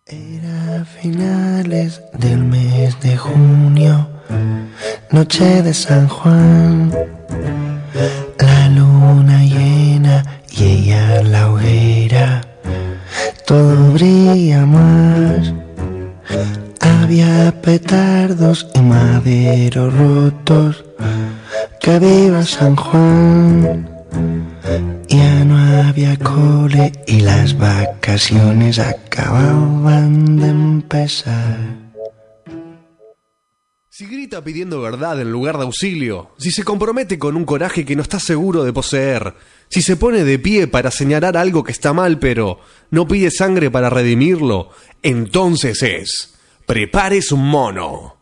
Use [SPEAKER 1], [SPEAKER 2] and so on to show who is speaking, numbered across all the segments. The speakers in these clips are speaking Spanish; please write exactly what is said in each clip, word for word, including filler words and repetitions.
[SPEAKER 1] Era finales del mes de junio, noche de San Juan, la luna llena y ella en la hoguera, todo brilla más. Había petardos y maderos rotos, que viva San Juan. Ya no había cole y las vacaciones acababan de empezar.
[SPEAKER 2] Si grita pidiendo verdad en lugar de auxilio, si se compromete con un coraje que no está seguro de poseer, si se pone de pie para señalar algo que está mal pero no pide sangre para redimirlo, entonces es Prepare su mono.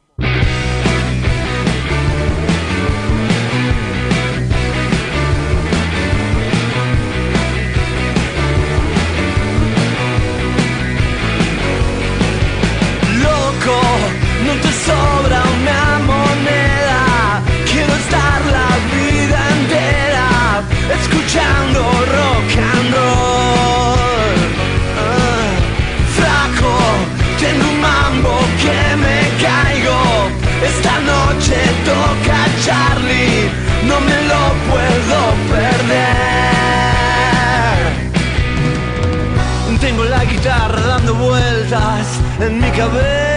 [SPEAKER 3] No te sobra una moneda, quiero estar la vida entera escuchando rock and roll. Uh, flaco, tengo un mambo que me caigo. Esta noche toca Charlie, no me lo puedo perder. Tengo la guitarra dando vueltas en mi cabeza.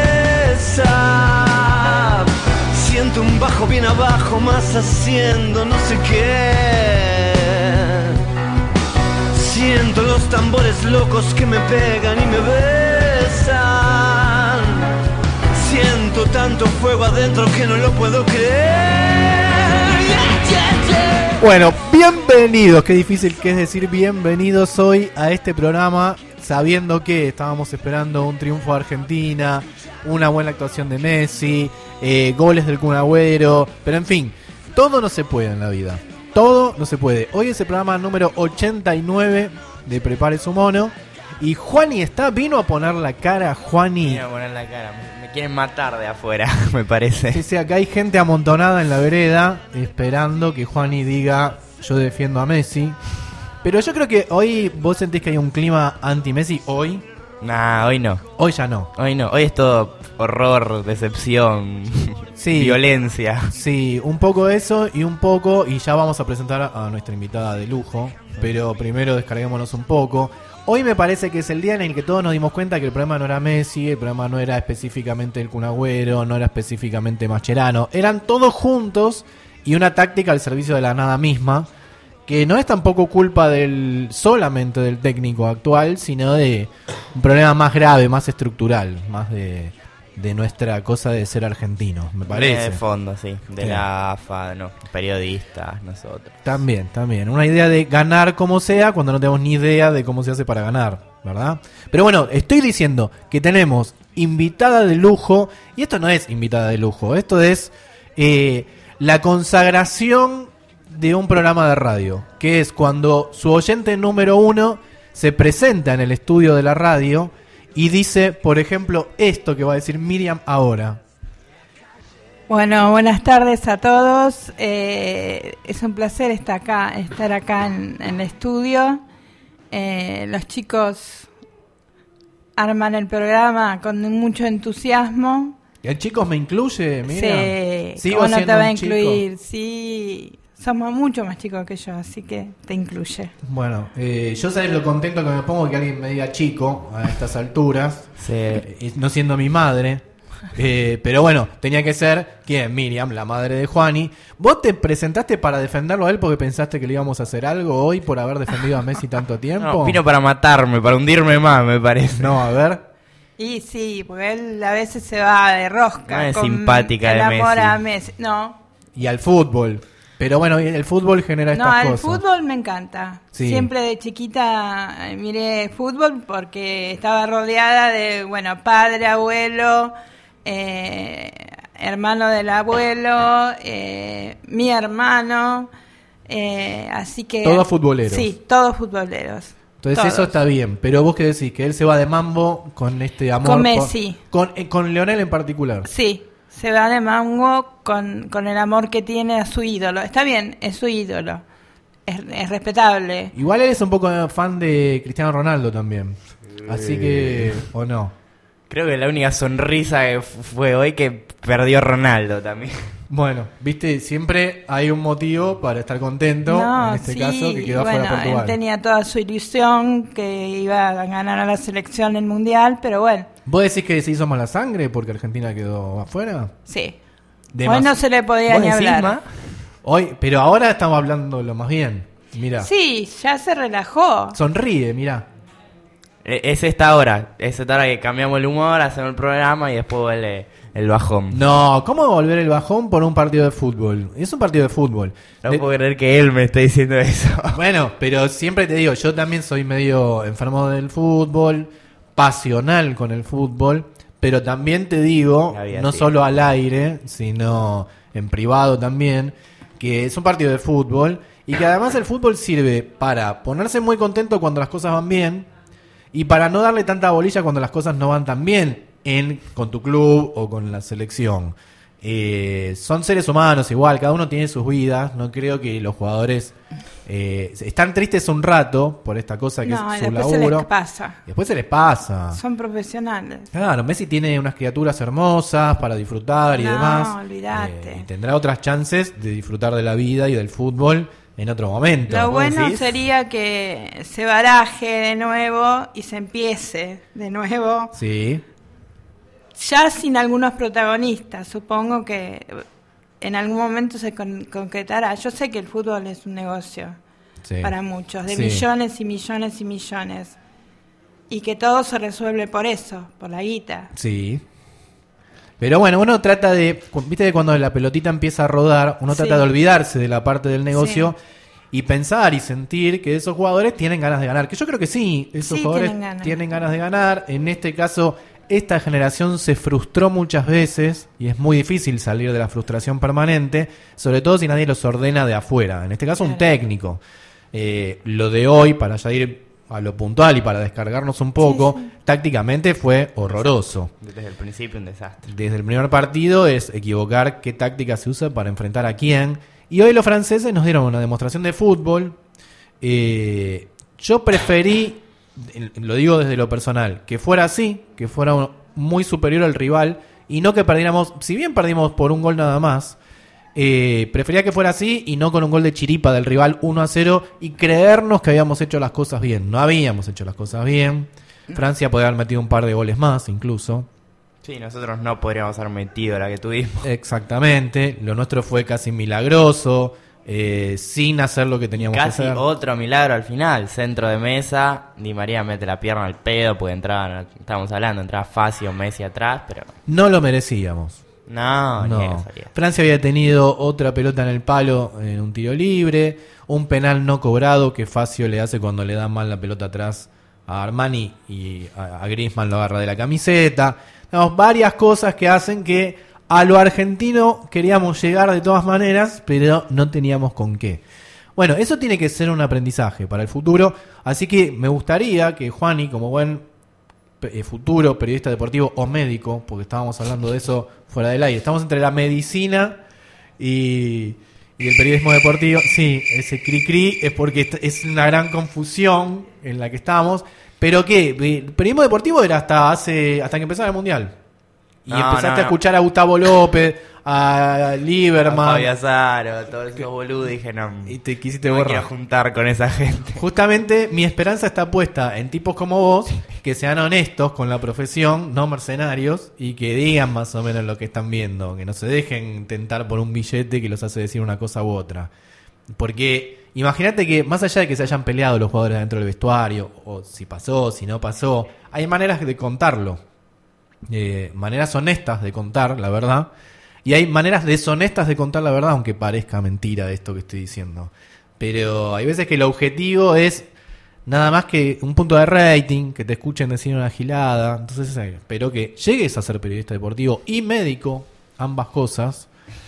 [SPEAKER 3] Siento un bajo bien abajo, más haciendo no sé qué. Siento los tambores locos que me pegan y me besan. Siento tanto fuego adentro que no lo puedo creer. Yeah, yeah, yeah.
[SPEAKER 4] Bueno, bienvenidos, qué difícil que es decir bienvenidos hoy a este programa, sabiendo que estábamos esperando un triunfo de Argentina, una buena actuación de Messi, eh, goles del Kun Agüero, pero en fin, todo no se puede en la vida, todo no se puede. Hoy es el programa número ochenta y nueve de Prepare su mono, y Juani está, vino a poner la cara, Juani.
[SPEAKER 5] Vino a poner la cara, me quieren matar de afuera, me parece.
[SPEAKER 4] Sí, sí, acá hay gente amontonada en la vereda, esperando que Juani diga, yo defiendo a Messi. Pero yo creo que hoy, ¿vos sentís que hay un clima anti-Messi hoy?
[SPEAKER 5] Nah, hoy no.
[SPEAKER 4] Hoy ya no.
[SPEAKER 5] Hoy no, hoy es todo horror, decepción,
[SPEAKER 4] sí,
[SPEAKER 5] violencia.
[SPEAKER 4] Sí, un poco eso y un poco, y ya vamos a presentar a nuestra invitada de lujo, pero primero descarguémonos un poco. Hoy me parece que es el día en el que todos nos dimos cuenta que el problema no era Messi, el problema no era específicamente el Kun Agüero, no era específicamente Mascherano, eran todos juntos y una táctica al servicio de la nada misma, que no es tampoco culpa del solamente del técnico actual, sino de un problema más grave, más estructural, más de, de nuestra cosa de ser argentinos, me parece.
[SPEAKER 5] De fondo, sí, de
[SPEAKER 4] sí.
[SPEAKER 5] La A F A, no, periodistas, nosotros.
[SPEAKER 4] También, también, una idea de ganar como sea cuando no tenemos ni idea de cómo se hace para ganar, ¿verdad? Pero bueno, estoy diciendo que tenemos invitada de lujo, y esto no es invitada de lujo, esto es eh, la consagración de un programa de radio, que es cuando su oyente número uno se presenta en el estudio de la radio y dice, por ejemplo, esto que va a decir Miriam ahora.
[SPEAKER 6] Bueno, buenas tardes a todos. Eh, es un placer estar acá, estar acá en, en el estudio. Eh, los chicos arman el programa con mucho entusiasmo.
[SPEAKER 4] ¿El chicos me incluye, Miriam?
[SPEAKER 6] Sí,
[SPEAKER 4] ¿Sigo
[SPEAKER 6] ¿cómo no te va a
[SPEAKER 4] un
[SPEAKER 6] incluir?
[SPEAKER 4] chico?
[SPEAKER 6] Sí, somos mucho más chicos que yo, así que te incluye.
[SPEAKER 4] Bueno, eh, yo sabes lo contento que me pongo que alguien me diga chico a estas alturas,
[SPEAKER 5] Sí.
[SPEAKER 4] eh, no siendo mi madre. Eh, pero bueno, tenía que ser, ¿quién? Miriam, la madre de Juani. ¿Vos te presentaste para defenderlo a él porque pensaste que le íbamos a hacer algo hoy por haber defendido a Messi tanto tiempo?
[SPEAKER 5] No, vino para matarme, para hundirme más, me parece.
[SPEAKER 4] No, a ver.
[SPEAKER 6] Y sí, porque él a veces se va de rosca.
[SPEAKER 5] No es
[SPEAKER 6] con
[SPEAKER 5] simpática
[SPEAKER 6] el
[SPEAKER 5] de
[SPEAKER 6] amor
[SPEAKER 5] Messi.
[SPEAKER 6] a Messi. No,
[SPEAKER 4] Y al fútbol. Pero bueno, el fútbol genera estas
[SPEAKER 6] no, el
[SPEAKER 4] cosas.
[SPEAKER 6] fútbol me encanta.
[SPEAKER 4] Sí.
[SPEAKER 6] Siempre de chiquita eh, miré fútbol porque estaba rodeada de, bueno, padre, abuelo, eh, hermano del abuelo, eh, mi hermano, eh, así que...
[SPEAKER 4] Todos futboleros.
[SPEAKER 6] Sí, todos futboleros.
[SPEAKER 4] Entonces
[SPEAKER 6] todos.
[SPEAKER 4] eso está bien. Pero vos qué decís, que él se va de mambo con este amor.
[SPEAKER 6] Con Messi.
[SPEAKER 4] Con, con, eh, con Leonel en particular.
[SPEAKER 6] Sí, se va de mango con, con el amor que tiene a su ídolo. Está bien, es su ídolo. Es, es respetable.
[SPEAKER 4] Igual él es un poco fan de Cristiano Ronaldo también. Así que, o no.
[SPEAKER 5] Creo que la única sonrisa que fue hoy que perdió Ronaldo también.
[SPEAKER 4] Bueno, viste, siempre hay un motivo para estar contento,
[SPEAKER 6] No,
[SPEAKER 4] en este
[SPEAKER 6] sí,
[SPEAKER 4] caso, que quedó
[SPEAKER 6] bueno,
[SPEAKER 4] fuera Portugal.
[SPEAKER 6] él tenía toda su ilusión que iba a ganar a la selección el mundial, pero bueno,
[SPEAKER 4] ¿Vos decís que se hizo mala sangre porque Argentina quedó afuera?
[SPEAKER 6] sí.
[SPEAKER 4] Demas-
[SPEAKER 6] Hoy no se le podía
[SPEAKER 5] ¿Vos
[SPEAKER 6] ni
[SPEAKER 5] decís,
[SPEAKER 6] hablar.
[SPEAKER 5] Ma?
[SPEAKER 4] Hoy, pero ahora estamos hablando lo más bien. Mira,
[SPEAKER 6] Sí, ya se relajó.
[SPEAKER 4] sonríe, mira.
[SPEAKER 5] E- Es esta hora, es esta hora que cambiamos el humor, hacemos el programa y después vuelve el bajón.
[SPEAKER 4] No, ¿cómo volver el bajón por un partido de fútbol? Es un partido de fútbol.
[SPEAKER 5] No
[SPEAKER 4] De-
[SPEAKER 5] puedo creer que él me esté diciendo eso.
[SPEAKER 4] Bueno, pero siempre te digo, yo también soy medio enfermo del fútbol, pasional con el fútbol, pero también te digo,
[SPEAKER 5] La vida
[SPEAKER 4] no
[SPEAKER 5] sigue.
[SPEAKER 4] solo al aire, sino en privado también, que es un partido de fútbol y que además el fútbol sirve para ponerse muy contento cuando las cosas van bien y para no darle tanta bolilla cuando las cosas no van tan bien en, con tu club o con la selección. Eh, son seres humanos igual, cada uno tiene sus vidas, no creo que los jugadores eh, están tristes un rato por esta cosa que
[SPEAKER 6] No, y
[SPEAKER 4] es su
[SPEAKER 6] después se
[SPEAKER 4] laburo.
[SPEAKER 6] les pasa.
[SPEAKER 4] Después se les pasa.
[SPEAKER 6] Son profesionales.
[SPEAKER 4] Claro, Messi tiene unas criaturas hermosas para disfrutar y
[SPEAKER 6] No,
[SPEAKER 4] demás.
[SPEAKER 6] olvídate.
[SPEAKER 4] Eh, y tendrá otras chances de disfrutar de la vida y del fútbol en otro momento.
[SPEAKER 6] Lo
[SPEAKER 4] ¿Vos
[SPEAKER 6] bueno
[SPEAKER 4] decís?
[SPEAKER 6] sería que se baraje de nuevo y se empiece de nuevo,
[SPEAKER 4] Sí,
[SPEAKER 6] ya sin algunos protagonistas. Supongo que en algún momento se con- concretará. Yo sé que el fútbol es un negocio
[SPEAKER 4] sí.
[SPEAKER 6] para muchos, de
[SPEAKER 4] Sí.
[SPEAKER 6] millones y millones y millones. Y que todo se resuelve por eso, por la guita.
[SPEAKER 4] Sí. Pero bueno, uno trata de, cu- viste que cuando la pelotita empieza a rodar, uno
[SPEAKER 6] Sí.
[SPEAKER 4] trata de olvidarse de la parte del negocio y pensar y sentir que esos jugadores tienen ganas de ganar. Que yo creo que sí, esos
[SPEAKER 6] Sí,
[SPEAKER 4] jugadores
[SPEAKER 6] tienen ganas.
[SPEAKER 4] tienen ganas de ganar. En este caso, esta generación se frustró muchas veces y es muy difícil salir de la frustración permanente, sobre todo si nadie los ordena de afuera. En este caso, un
[SPEAKER 6] Claro.
[SPEAKER 4] técnico. Eh, lo de hoy, para ya ir a lo puntual y para descargarnos un poco,
[SPEAKER 6] Sí, sí.
[SPEAKER 4] tácticamente fue horroroso.
[SPEAKER 5] Desde el principio un desastre.
[SPEAKER 4] Desde el primer partido es equivocar qué táctica se usa para enfrentar a quién. Y hoy los franceses nos dieron una demostración de fútbol. Eh, yo preferí, lo digo desde lo personal, que fuera así, que fuera un- muy superior al rival y no que perdiéramos, si bien perdimos por un gol nada más, eh, prefería que fuera así y no con un gol de chiripa del rival uno a cero y creernos que habíamos hecho las cosas bien. No habíamos hecho las cosas bien. Francia podía haber metido un par de goles más incluso.
[SPEAKER 5] Sí, nosotros no podríamos haber metido la que tuvimos.
[SPEAKER 4] Exactamente, lo nuestro fue casi milagroso, eh, sin hacer lo que teníamos
[SPEAKER 5] Casi
[SPEAKER 4] que hacer.
[SPEAKER 5] otro milagro al final. Centro de mesa, Di María mete la pierna al pedo porque entraba, estábamos hablando, entraba Facio, Messi atrás, pero
[SPEAKER 4] No lo merecíamos.
[SPEAKER 5] no, ni
[SPEAKER 4] No.
[SPEAKER 5] eso salía.
[SPEAKER 4] Francia había tenido otra pelota en el palo en un tiro libre, un penal no cobrado que Facio le hace cuando le da mal la pelota atrás a Armani y a, a Griezmann lo agarra de la camiseta. Tenemos varias cosas que hacen que a lo argentino queríamos llegar de todas maneras, pero no teníamos con qué. Bueno, eso tiene que ser un aprendizaje para el futuro, así que me gustaría que Juani, como buen eh, futuro periodista deportivo o médico, porque estábamos hablando de eso fuera del aire, estamos entre la medicina y, y el periodismo deportivo. Sí, ese cri cri es porque est- es una gran confusión en la que estamos. Pero qué, el periodismo deportivo era hasta hace hasta que empezara el mundial. Y
[SPEAKER 5] No,
[SPEAKER 4] empezaste
[SPEAKER 5] no,
[SPEAKER 4] a
[SPEAKER 5] no.
[SPEAKER 4] escuchar a Gustavo López, a
[SPEAKER 5] A
[SPEAKER 4] Lieberman,
[SPEAKER 5] Fabi Azaro, todos esos boludos, dije no,
[SPEAKER 4] y te quisiste
[SPEAKER 5] no me
[SPEAKER 4] borrar.
[SPEAKER 5] quiero juntar con esa gente.
[SPEAKER 4] Justamente mi esperanza está puesta en tipos como vos, que sean honestos con la profesión, no mercenarios, y que digan más o menos lo que están viendo, que no se dejen tentar por un billete que los hace decir una cosa u otra. Porque imagínate que más allá de que se hayan peleado los jugadores dentro del vestuario, o si pasó, si no pasó, hay maneras de contarlo. Eh, maneras honestas de contar la verdad. Y hay maneras deshonestas de contar la verdad, aunque parezca mentira esto que estoy diciendo. Pero hay veces que el objetivo es nada más que un punto de rating, que te escuchen decir una gilada. Entonces eh, espero que llegues a ser periodista deportivo y médico, ambas cosas,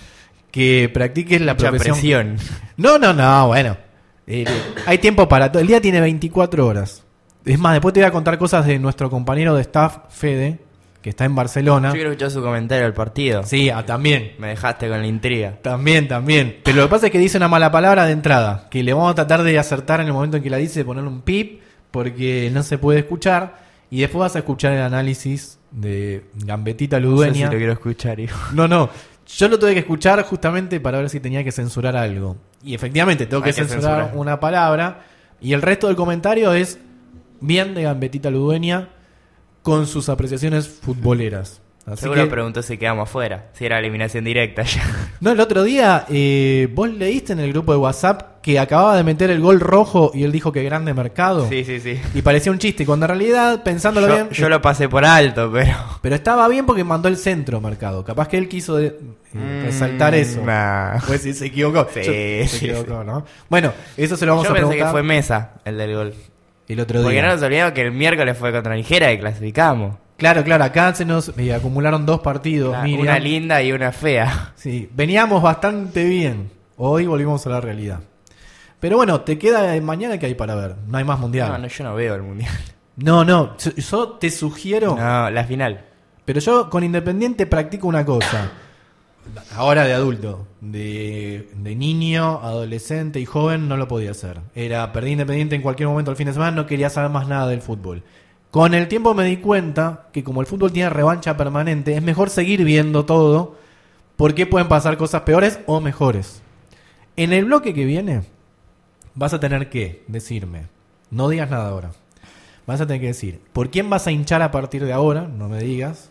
[SPEAKER 4] que practiques la
[SPEAKER 5] Mucha
[SPEAKER 4] profesión.
[SPEAKER 5] presión.
[SPEAKER 4] No, no, no, bueno. Eh, hay tiempo para todo. El día tiene veinticuatro horas. Es más, después te voy a contar cosas de nuestro compañero de staff, Fede, que está en Barcelona.
[SPEAKER 5] Yo quiero escuchar su comentario del partido.
[SPEAKER 4] Sí, ah, también.
[SPEAKER 5] Me dejaste con la intriga.
[SPEAKER 4] También, también. Pero lo que pasa es que dice una mala palabra de entrada, que le vamos a tratar de acertar en el momento en que la dice, ponerle un pip, porque no se puede escuchar. Y después vas a escuchar el análisis de Gambetita
[SPEAKER 5] No sé
[SPEAKER 4] Ludueña.
[SPEAKER 5] si lo quiero escuchar, hijo.
[SPEAKER 4] No, no. Yo lo tuve que escuchar justamente para ver si tenía que censurar algo. Y efectivamente, tengo que,
[SPEAKER 5] Hay que
[SPEAKER 4] censurar,
[SPEAKER 5] censurar.
[SPEAKER 4] una palabra. Y el resto del comentario es bien de Gambetita Ludueña con sus apreciaciones futboleras. Así
[SPEAKER 5] Seguro
[SPEAKER 4] que,
[SPEAKER 5] preguntó si quedamos fuera, si era eliminación directa ya.
[SPEAKER 4] no, el otro día eh, vos leíste en el grupo de WhatsApp que acababa de meter el gol rojo y él dijo que grande mercado.
[SPEAKER 5] Sí, sí, sí.
[SPEAKER 4] Y parecía un chiste, cuando en realidad, pensándolo
[SPEAKER 5] Yo,
[SPEAKER 4] bien...
[SPEAKER 5] yo lo pasé por alto, pero...
[SPEAKER 4] Pero estaba bien porque mandó el centro marcado. Capaz que él quiso de- eh, resaltar eso.
[SPEAKER 5] Nah.
[SPEAKER 4] Pues sí, se equivocó.
[SPEAKER 5] Sí,
[SPEAKER 4] Yo- se
[SPEAKER 5] sí,
[SPEAKER 4] equivocó, ¿no? Bueno, eso se lo vamos
[SPEAKER 5] Yo
[SPEAKER 4] a
[SPEAKER 5] pensé
[SPEAKER 4] preguntar
[SPEAKER 5] que fue Mesa el del gol.
[SPEAKER 4] el otro
[SPEAKER 5] Porque
[SPEAKER 4] día.
[SPEAKER 5] no nos olvidemos que el miércoles fue contra Nigeria y clasificamos.
[SPEAKER 4] Claro, claro, acá se nos eh, acumularon dos partidos.
[SPEAKER 5] Una,
[SPEAKER 4] Miriam.
[SPEAKER 5] una linda y una fea.
[SPEAKER 4] Sí, veníamos bastante bien. Hoy volvimos a la realidad. Pero bueno, te queda mañana que hay para ver. No hay más mundial.
[SPEAKER 5] No, no, yo no veo el mundial.
[SPEAKER 4] No, no, yo- yo te sugiero.
[SPEAKER 5] No, la final.
[SPEAKER 4] Pero yo con Independiente practico una cosa. Ahora de adulto. De, de niño, adolescente y joven no lo podía hacer. Era perdí Independiente en cualquier momento del fin de semana, no quería saber más nada del fútbol. Con el tiempo me di cuenta que como el fútbol tiene revancha permanente, es mejor seguir viendo todo porque pueden pasar cosas peores o mejores. En el bloque que viene vas a tener que decirme, no digas nada ahora, vas a tener que decir, ¿por quién vas a hinchar a partir de ahora? No me digas.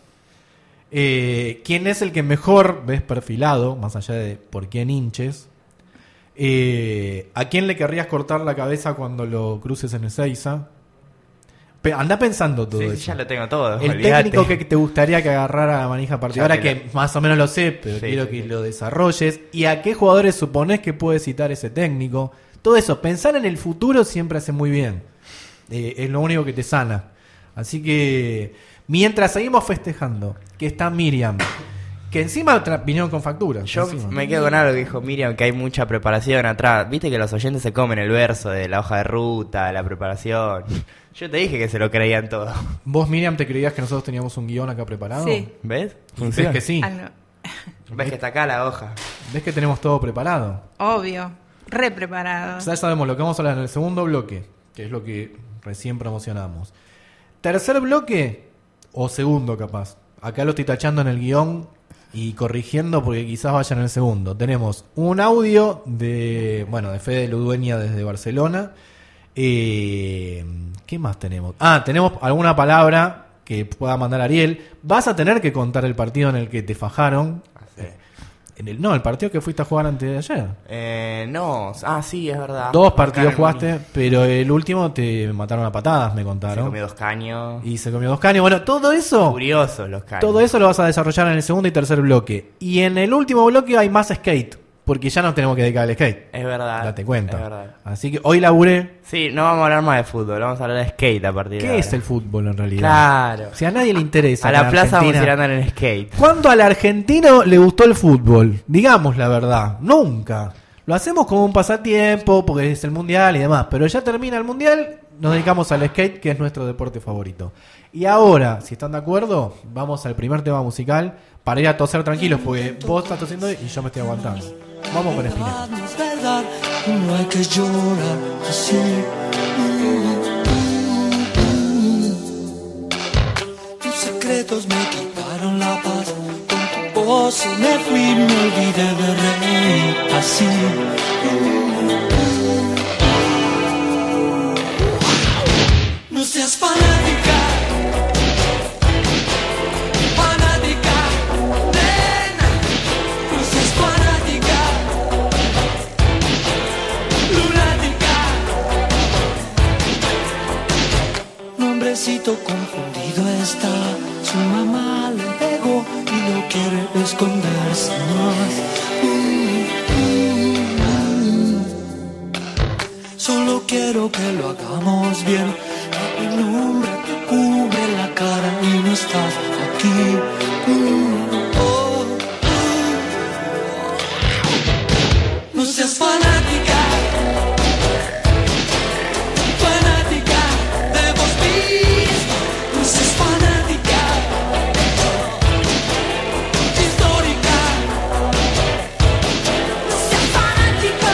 [SPEAKER 4] Eh, ¿Quién es el que mejor ves perfilado, más allá de por quién hinches? Eh, ¿A quién le querrías cortar la cabeza cuando lo cruces en Ezeiza? Pe- Anda pensando todo
[SPEAKER 5] Sí,
[SPEAKER 4] eso.
[SPEAKER 5] sí, ya lo tengo todo.
[SPEAKER 4] El
[SPEAKER 5] olvídate.
[SPEAKER 4] técnico que te gustaría que agarrara la manija a partir de
[SPEAKER 5] Ya
[SPEAKER 4] ahora,
[SPEAKER 5] te
[SPEAKER 4] que más o menos lo sé, pero
[SPEAKER 5] Sí,
[SPEAKER 4] quiero
[SPEAKER 5] sí,
[SPEAKER 4] que
[SPEAKER 5] sí.
[SPEAKER 4] lo desarrolles. ¿Y a qué jugadores suponés que puede citar ese técnico? Todo eso, pensar en el futuro siempre hace muy bien. Eh, es lo único que te sana. Así que, mientras seguimos festejando que está Miriam, que encima tra- vinieron con facturas.
[SPEAKER 5] Yo
[SPEAKER 4] encima.
[SPEAKER 5] me quedo con algo que dijo Miriam, que hay mucha preparación atrás. Viste que los oyentes se comen el verso de la hoja de ruta, la preparación. Yo te dije que se lo creían todo.
[SPEAKER 4] ¿Vos, Miriam, te creías que nosotros teníamos un guión acá preparado?
[SPEAKER 6] Sí.
[SPEAKER 5] ¿Ves?
[SPEAKER 4] ¿Ves que sí?
[SPEAKER 6] Ah, no.
[SPEAKER 5] ¿Ves que está acá la hoja?
[SPEAKER 4] ¿Ves que tenemos todo preparado?
[SPEAKER 6] Obvio. Re preparado.
[SPEAKER 4] Ya sabemos lo que vamos a hablar en el segundo bloque, que es lo que recién promocionamos. Tercer bloque, o segundo capaz. Acá lo estoy tachando en el guión y corrigiendo porque quizás vaya en el segundo. Tenemos un audio de, bueno, de Fede Ludueña desde Barcelona. Eh, ¿Qué más tenemos? Ah, tenemos alguna palabra que pueda mandar Ariel. Vas a tener que contar el partido en el que te fajaron. Eh, en el, no, el partido que fuiste a jugar antes de ayer.
[SPEAKER 5] Eh, no. Ah, sí, es verdad.
[SPEAKER 4] Dos
[SPEAKER 5] Acá
[SPEAKER 4] partidos
[SPEAKER 5] en
[SPEAKER 4] jugaste,
[SPEAKER 5] Muni.
[SPEAKER 4] pero el último te mataron a patadas, me
[SPEAKER 5] Se
[SPEAKER 4] contaron.
[SPEAKER 5] comió dos caños.
[SPEAKER 4] Y se comió dos caños. Bueno, todo eso,
[SPEAKER 5] Curiosos los caños.
[SPEAKER 4] todo eso lo vas a desarrollar en el segundo y tercer bloque. Y en el último bloque hay más skate, porque ya nos tenemos que dedicar al skate.
[SPEAKER 5] Es verdad.
[SPEAKER 4] Date cuenta.
[SPEAKER 5] Es verdad.
[SPEAKER 4] Así que hoy laburé.
[SPEAKER 5] Sí, no vamos a hablar más de fútbol, vamos a hablar de skate a partir de
[SPEAKER 4] ¿Qué
[SPEAKER 5] ahora.
[SPEAKER 4] es el fútbol en realidad?
[SPEAKER 5] Claro.
[SPEAKER 4] Si a nadie le interesa.
[SPEAKER 5] A
[SPEAKER 4] acá
[SPEAKER 5] la
[SPEAKER 4] en
[SPEAKER 5] plaza vamos a ir a
[SPEAKER 4] Argentina,
[SPEAKER 5] andar en skate.
[SPEAKER 4] ¿cuándo al argentino le gustó el fútbol? Digamos la verdad, nunca. Lo hacemos como un pasatiempo porque es el mundial y demás, pero ya termina el mundial, nos dedicamos al skate, que es nuestro deporte favorito. Y ahora, si están de acuerdo, vamos al primer tema musical para ir a toser tranquilos, porque vos estás tosiendo y yo me estoy aguantando. Vamos con Spinetta.
[SPEAKER 7] No es verdad, no hay que llorar así. Tus secretos me quitaron la paz. Con tu voz me fui, me olvidé de reír así. No seas fanática, fanática, nena. No seas fanática, lunática. Nombrecito confundido está. Su mamá le pegó y no quiere esconderse más. Mm, mm, mm. Solo quiero que lo hagamos bien. El nombre que cubre la cara y no estás aquí. Mm, oh, oh. No seas fanática, fanática de vos mismo. No seas fanática, histórica.
[SPEAKER 8] No seas fanático,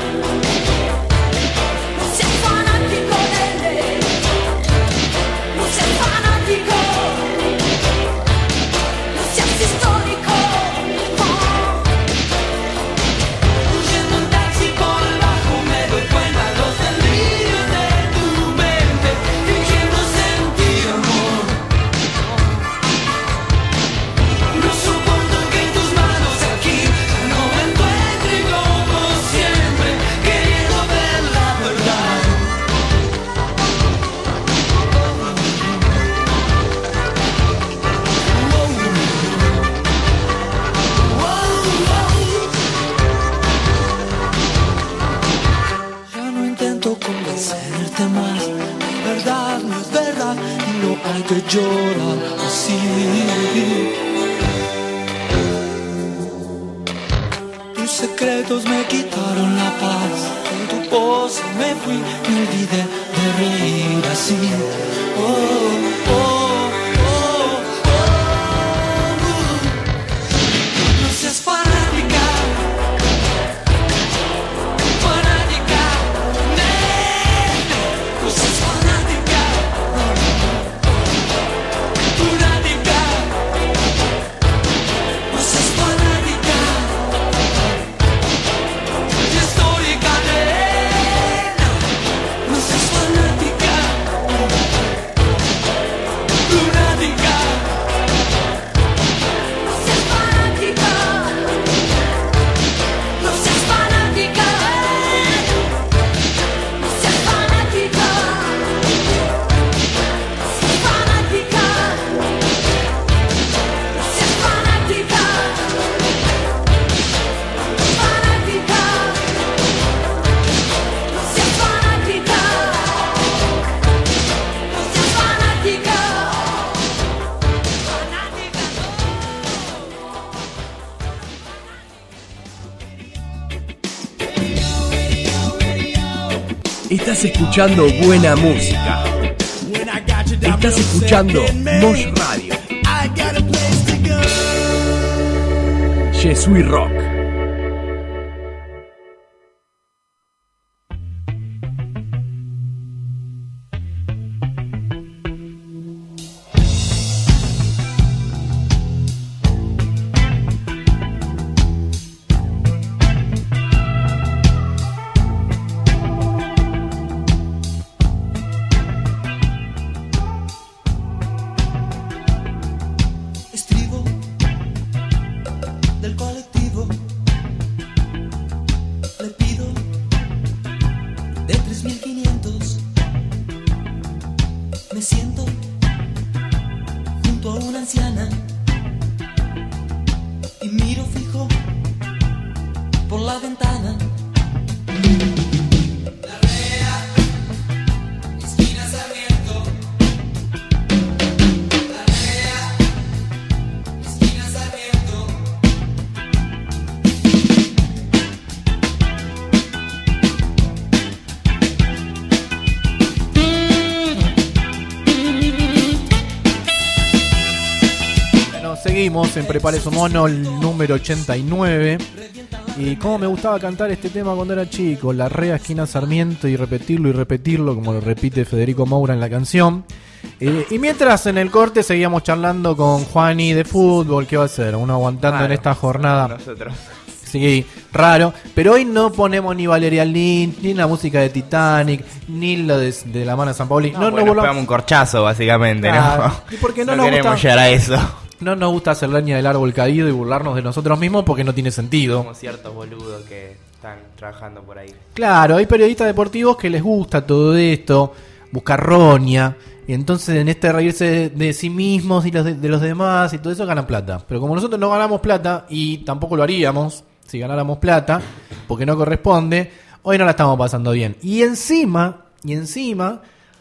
[SPEAKER 8] no seas fanático de él, no seas fanático,
[SPEAKER 7] llorar así. Tus secretos me quitaron la paz, en tu pose me fui, me olvidé de reír así. Oh, oh, oh, oh. No seas fanática, fanática, nene. No seas fanática, fanática. No seas fanática. Histórica, nena. No seas fanática, lunática.
[SPEAKER 8] No seas fanática, no seas fanática, no seas fanática, seas fanática, seas fanática, fanática, no seas fanática, no seas fanática, fanática.
[SPEAKER 9] Estás escuchando buena música. Estás escuchando Mosh Radio. Jesui Rock.
[SPEAKER 7] Estribo del colectivo, le pido de tres mil quinientos. Me siento junto a una anciana y miro fijo por la ventana. La rea, esquina Sarmiento. La rea, esquina Sarmiento.
[SPEAKER 4] Bueno, seguimos en Prepare su mono, el número ochenta y nueve. Y cómo me gustaba cantar este tema cuando era chico, La Rea Esquina Sarmiento, y repetirlo y repetirlo, como lo repite Federico Moura en la canción. Eh, y mientras en el corte seguíamos charlando con Juani de fútbol, ¿qué va a ser? Uno aguantando
[SPEAKER 5] Claro,
[SPEAKER 4] en esta jornada.
[SPEAKER 5] Nosotros.
[SPEAKER 4] Sí, raro. Pero hoy no ponemos ni Valeria Lynch, ni la música de Titanic, ni lo de, de la mano de San Pauli.
[SPEAKER 5] No,
[SPEAKER 4] No, no,
[SPEAKER 5] bueno,
[SPEAKER 4] volvamos-
[SPEAKER 5] pegamos un corchazo, básicamente,
[SPEAKER 4] Claro.
[SPEAKER 5] ¿no?
[SPEAKER 4] ¿Y por qué no
[SPEAKER 5] no
[SPEAKER 4] nos
[SPEAKER 5] queremos
[SPEAKER 4] gusta?
[SPEAKER 5] llegar a eso.
[SPEAKER 4] No nos gusta hacer leña del árbol caído y burlarnos de nosotros mismos porque no tiene sentido.
[SPEAKER 5] Como ciertos boludos que están trabajando por ahí.
[SPEAKER 4] Claro, hay periodistas deportivos que les gusta todo esto, buscar roña, y entonces en este reírse de, de sí mismos y los de, de los demás y todo eso ganan plata. Pero como nosotros no ganamos plata, y tampoco lo haríamos si ganáramos plata, porque no corresponde, hoy no la estamos pasando bien. Y encima, y encima,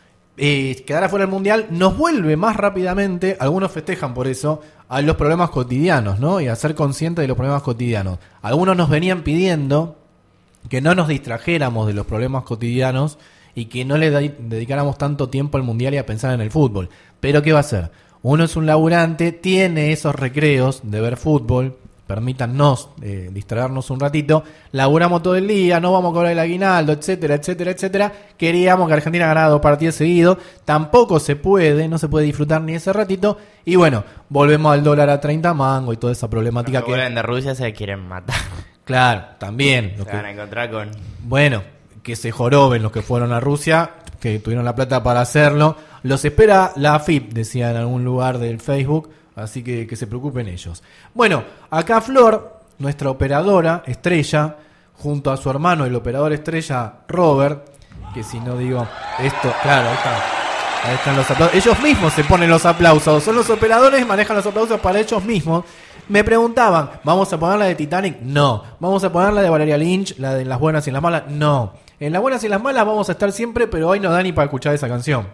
[SPEAKER 4] eh, quedar afuera del mundial nos vuelve más rápidamente, algunos festejan por eso, a los problemas cotidianos, ¿no? Y a ser conscientes de los problemas cotidianos. Algunos nos venían pidiendo que no nos distrajéramos de los problemas cotidianos y que no le de- dedicáramos tanto tiempo al mundial y a pensar en el fútbol. Pero ¿qué va a hacer? Uno es un laburante, tiene esos recreos de ver fútbol, permítannos eh, distraernos un ratito, laburamos todo el día, no vamos a cobrar el aguinaldo, etcétera, etcétera, etcétera. Queríamos que Argentina ganara dos partidos seguidos, tampoco se puede, no se puede disfrutar ni ese ratito, y bueno, volvemos al dólar a treinta mango y toda esa problemática
[SPEAKER 5] Los que
[SPEAKER 4] que...
[SPEAKER 5] vuelven de Rusia se quieren matar.
[SPEAKER 4] Claro, también.
[SPEAKER 5] Se
[SPEAKER 4] Lo que-
[SPEAKER 5] van a encontrar con...
[SPEAKER 4] Bueno, que se joroben los que fueron a Rusia, que tuvieron la plata para hacerlo. Los espera la A F I P, decía en algún lugar del Facebook, así que que se preocupen ellos. Bueno, acá Flor, nuestra operadora estrella, junto a su hermano, el operador estrella Robert, que si no digo esto, claro, ahí está. Ahí están los aplausos. Ellos mismos se ponen los aplausos. Son los operadores, manejan los aplausos para ellos mismos. Me preguntaban, ¿vamos a poner la de Titanic? No. ¿Vamos a poner la de Valeria Lynch? ¿La de Las Buenas y las Malas? No. En Las Buenas y las Malas vamos a estar siempre, pero hoy no da ni para escuchar esa canción.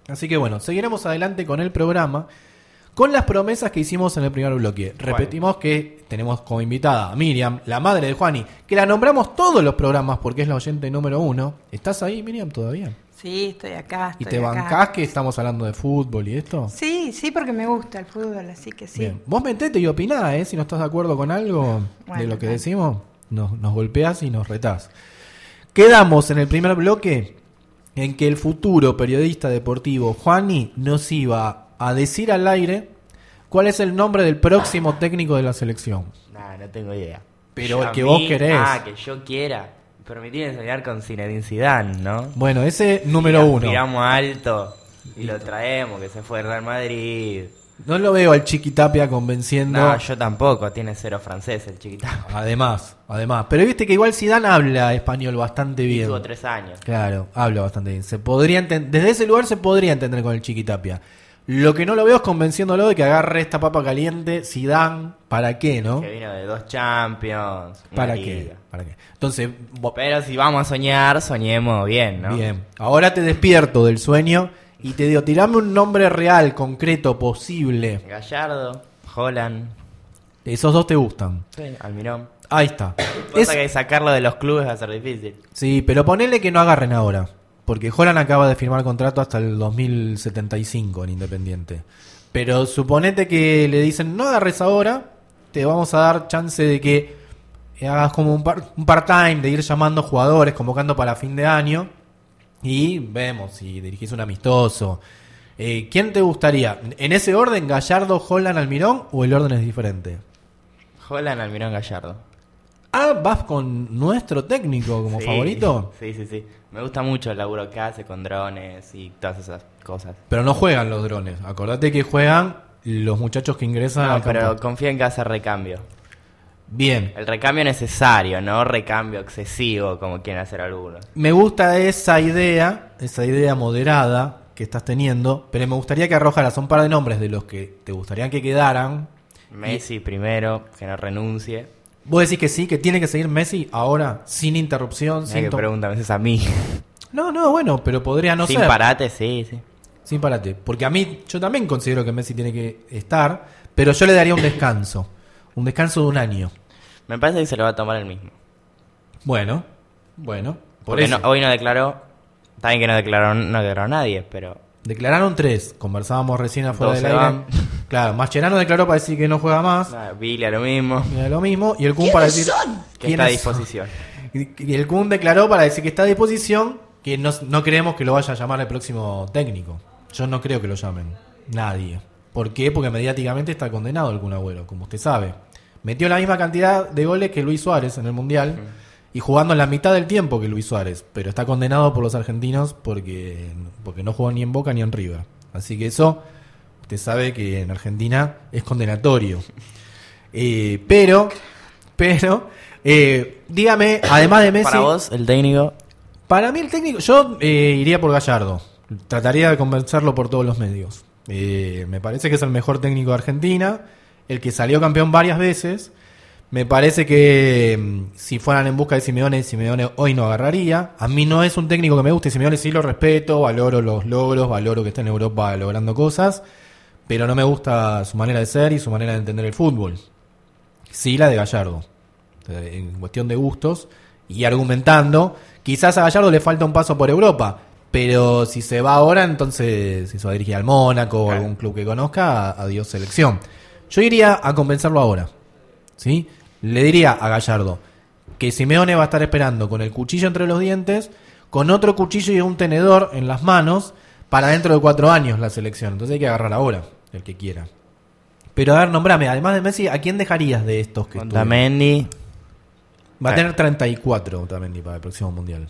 [SPEAKER 4] Así que bueno, seguiremos adelante con el programa, con las promesas que hicimos en el primer bloque. Repetimos que tenemos como invitada a Miriam, la madre de Juani, que la nombramos todos los programas porque es la oyente número uno. ¿Estás ahí, Miriam, todavía?
[SPEAKER 6] Sí, estoy acá. Estoy
[SPEAKER 4] ¿Y te
[SPEAKER 6] acá.
[SPEAKER 4] bancás que estamos hablando de fútbol y esto?
[SPEAKER 6] Sí, sí, porque me gusta el fútbol, así que sí.
[SPEAKER 4] Bien. Vos metete y opiná, ¿eh? Si no estás de acuerdo con algo
[SPEAKER 6] Bueno,
[SPEAKER 4] de lo que
[SPEAKER 6] dale.
[SPEAKER 4] decimos, nos, nos golpeás y nos retás. Quedamos en el primer bloque en que el futuro periodista deportivo Juani nos iba a decir al aire cuál es el nombre del próximo técnico de la selección.
[SPEAKER 5] Nah, no tengo idea.
[SPEAKER 4] Pero
[SPEAKER 5] Yo
[SPEAKER 4] el
[SPEAKER 5] a
[SPEAKER 4] que
[SPEAKER 5] mí-
[SPEAKER 4] vos querés.
[SPEAKER 5] Ah, que yo quiera. Permitirme soñar con Zinedine Zidane, ¿no?
[SPEAKER 4] Bueno, ese número uno.
[SPEAKER 5] Tiramos alto y lo traemos, que se fue al Real Madrid.
[SPEAKER 4] No lo veo al Chiquitapia convenciendo.
[SPEAKER 5] No, yo tampoco, tiene cero francés el chiquito.
[SPEAKER 4] Además, además. Pero viste que igual Zidane habla español bastante bien.
[SPEAKER 5] Tuvo tres años.
[SPEAKER 4] Claro, habla bastante bien. Se podría enten- Desde ese lugar se podría entender con el Chiquitapia. Lo que no lo veo es convenciéndolo de que agarre esta papa caliente, Zidane, ¿para qué, no?
[SPEAKER 5] Que vino de dos Champions. una
[SPEAKER 4] ¿Para
[SPEAKER 5] liga.
[SPEAKER 4] qué? ¿Para qué? Entonces, vos-
[SPEAKER 5] Pero si vamos a soñar, soñemos bien, ¿no?
[SPEAKER 4] bien. Ahora te despierto del sueño y te digo, tirame un nombre real, concreto, posible.
[SPEAKER 5] Gallardo, Holland,
[SPEAKER 4] Esos dos te gustan.
[SPEAKER 5] sí, Almirón.
[SPEAKER 4] Ahí está.
[SPEAKER 5] Pasa
[SPEAKER 4] Es-
[SPEAKER 5] que sacarlo de los clubes va a ser difícil.
[SPEAKER 4] Sí, pero ponele que no agarren ahora. Porque Holland acaba de firmar contrato hasta el dos mil setenta y cinco en Independiente. Pero suponete que le dicen, no agarres ahora, te vamos a dar chance de que hagas como un, par- un part-time, de ir llamando jugadores, convocando para fin de año. Y vemos si dirigís un amistoso. Eh, ¿Quién te gustaría? ¿En ese orden, Gallardo, Holland, Almirón o el orden es diferente?
[SPEAKER 5] Holland, Almirón, Gallardo.
[SPEAKER 4] Ah, ¿vas con nuestro técnico como
[SPEAKER 5] Sí,
[SPEAKER 4] favorito?
[SPEAKER 5] Sí, sí, sí. Me gusta mucho el laburo que hace con drones y todas esas cosas.
[SPEAKER 4] Pero no juegan los drones. Acordate que juegan los muchachos que ingresan
[SPEAKER 5] No,
[SPEAKER 4] al campo.
[SPEAKER 5] pero confía en que hace recambio.
[SPEAKER 4] Bien.
[SPEAKER 5] El recambio necesario, no recambio excesivo como quieren hacer algunos.
[SPEAKER 4] Me gusta esa idea, esa idea moderada que estás teniendo, pero me gustaría que arrojaras un par de nombres de los que te gustaría que quedaran.
[SPEAKER 5] Messi primero, que no renuncie.
[SPEAKER 4] Vos decís que sí, que tiene que seguir Messi ahora, sin interrupción,
[SPEAKER 5] Mira
[SPEAKER 4] sin...
[SPEAKER 5] que
[SPEAKER 4] to-
[SPEAKER 5] pregunta a veces a mí.
[SPEAKER 4] No, no, bueno, pero podría no
[SPEAKER 5] Sin
[SPEAKER 4] ser.
[SPEAKER 5] parate, sí, sí.
[SPEAKER 4] Sin parate. Porque a mí, yo también considero que Messi tiene que estar, pero yo le daría un descanso. Un descanso de un año.
[SPEAKER 5] Me parece que se lo va a tomar el mismo.
[SPEAKER 4] Bueno, bueno. Por
[SPEAKER 5] Porque
[SPEAKER 4] eso.
[SPEAKER 5] no- hoy no declaró. Está bien que no declaró, no declaró nadie, pero.
[SPEAKER 4] Declararon tres, conversábamos recién afuera
[SPEAKER 5] Dos
[SPEAKER 4] del
[SPEAKER 5] se
[SPEAKER 4] aire.
[SPEAKER 5] van.
[SPEAKER 4] Claro, Mascherano declaró para decir que no juega más,
[SPEAKER 5] Nada, Billy a lo mismo.
[SPEAKER 4] era lo mismo, y el Kun para decir
[SPEAKER 5] Que está a
[SPEAKER 4] ¿quiénes son?
[SPEAKER 5] disposición.
[SPEAKER 4] Y y el Kun declaró para decir que está a disposición, que no, no creemos que lo vaya a llamar el próximo técnico. Yo no creo que lo llamen, nadie. ¿Por qué? Porque mediáticamente está condenado el Kun Agüero, como usted sabe. Metió la misma cantidad de goles que Luis Suárez en el Mundial, y jugando en la mitad del tiempo que Luis Suárez, pero está condenado por los argentinos porque, porque no jugó ni en Boca ni en River. Así que eso, usted sabe que en Argentina es condenatorio. Eh, pero, pero, eh, dígame, además de Messi,
[SPEAKER 5] Para vos, el técnico.
[SPEAKER 4] para mí el técnico, yo eh, iría por Gallardo. Trataría de convencerlo por todos los medios. Eh, me parece que es el mejor técnico de Argentina, el que salió campeón varias veces. Me parece que mm, si fueran en busca de Simeone, Simeone hoy no agarraría. A mí no es un técnico que me guste. Simeone sí lo respeto, valoro los logros, valoro que está en Europa logrando cosas, pero no me gusta su manera de ser y su manera de entender el fútbol. Sí, la de Gallardo, eh, en cuestión de gustos y argumentando. Quizás a Gallardo le falta un paso por Europa, pero si se va ahora, entonces si se va a dirigir al Mónaco o
[SPEAKER 5] Claro.
[SPEAKER 4] algún club que conozca, adiós selección. Yo iría a convencerlo ahora, ¿sí? Le diría a Gallardo que Simeone va a estar esperando con el cuchillo entre los dientes, con otro cuchillo y un tenedor en las manos para dentro de cuatro años la selección. Entonces hay que agarrar ahora, el que quiera. Pero a ver, nombrame, además de Messi, ¿a quién dejarías de estos que estuvieron?
[SPEAKER 5] Otamendi.
[SPEAKER 4] Va a tener treinta y cuatro Otamendi para el próximo Mundial.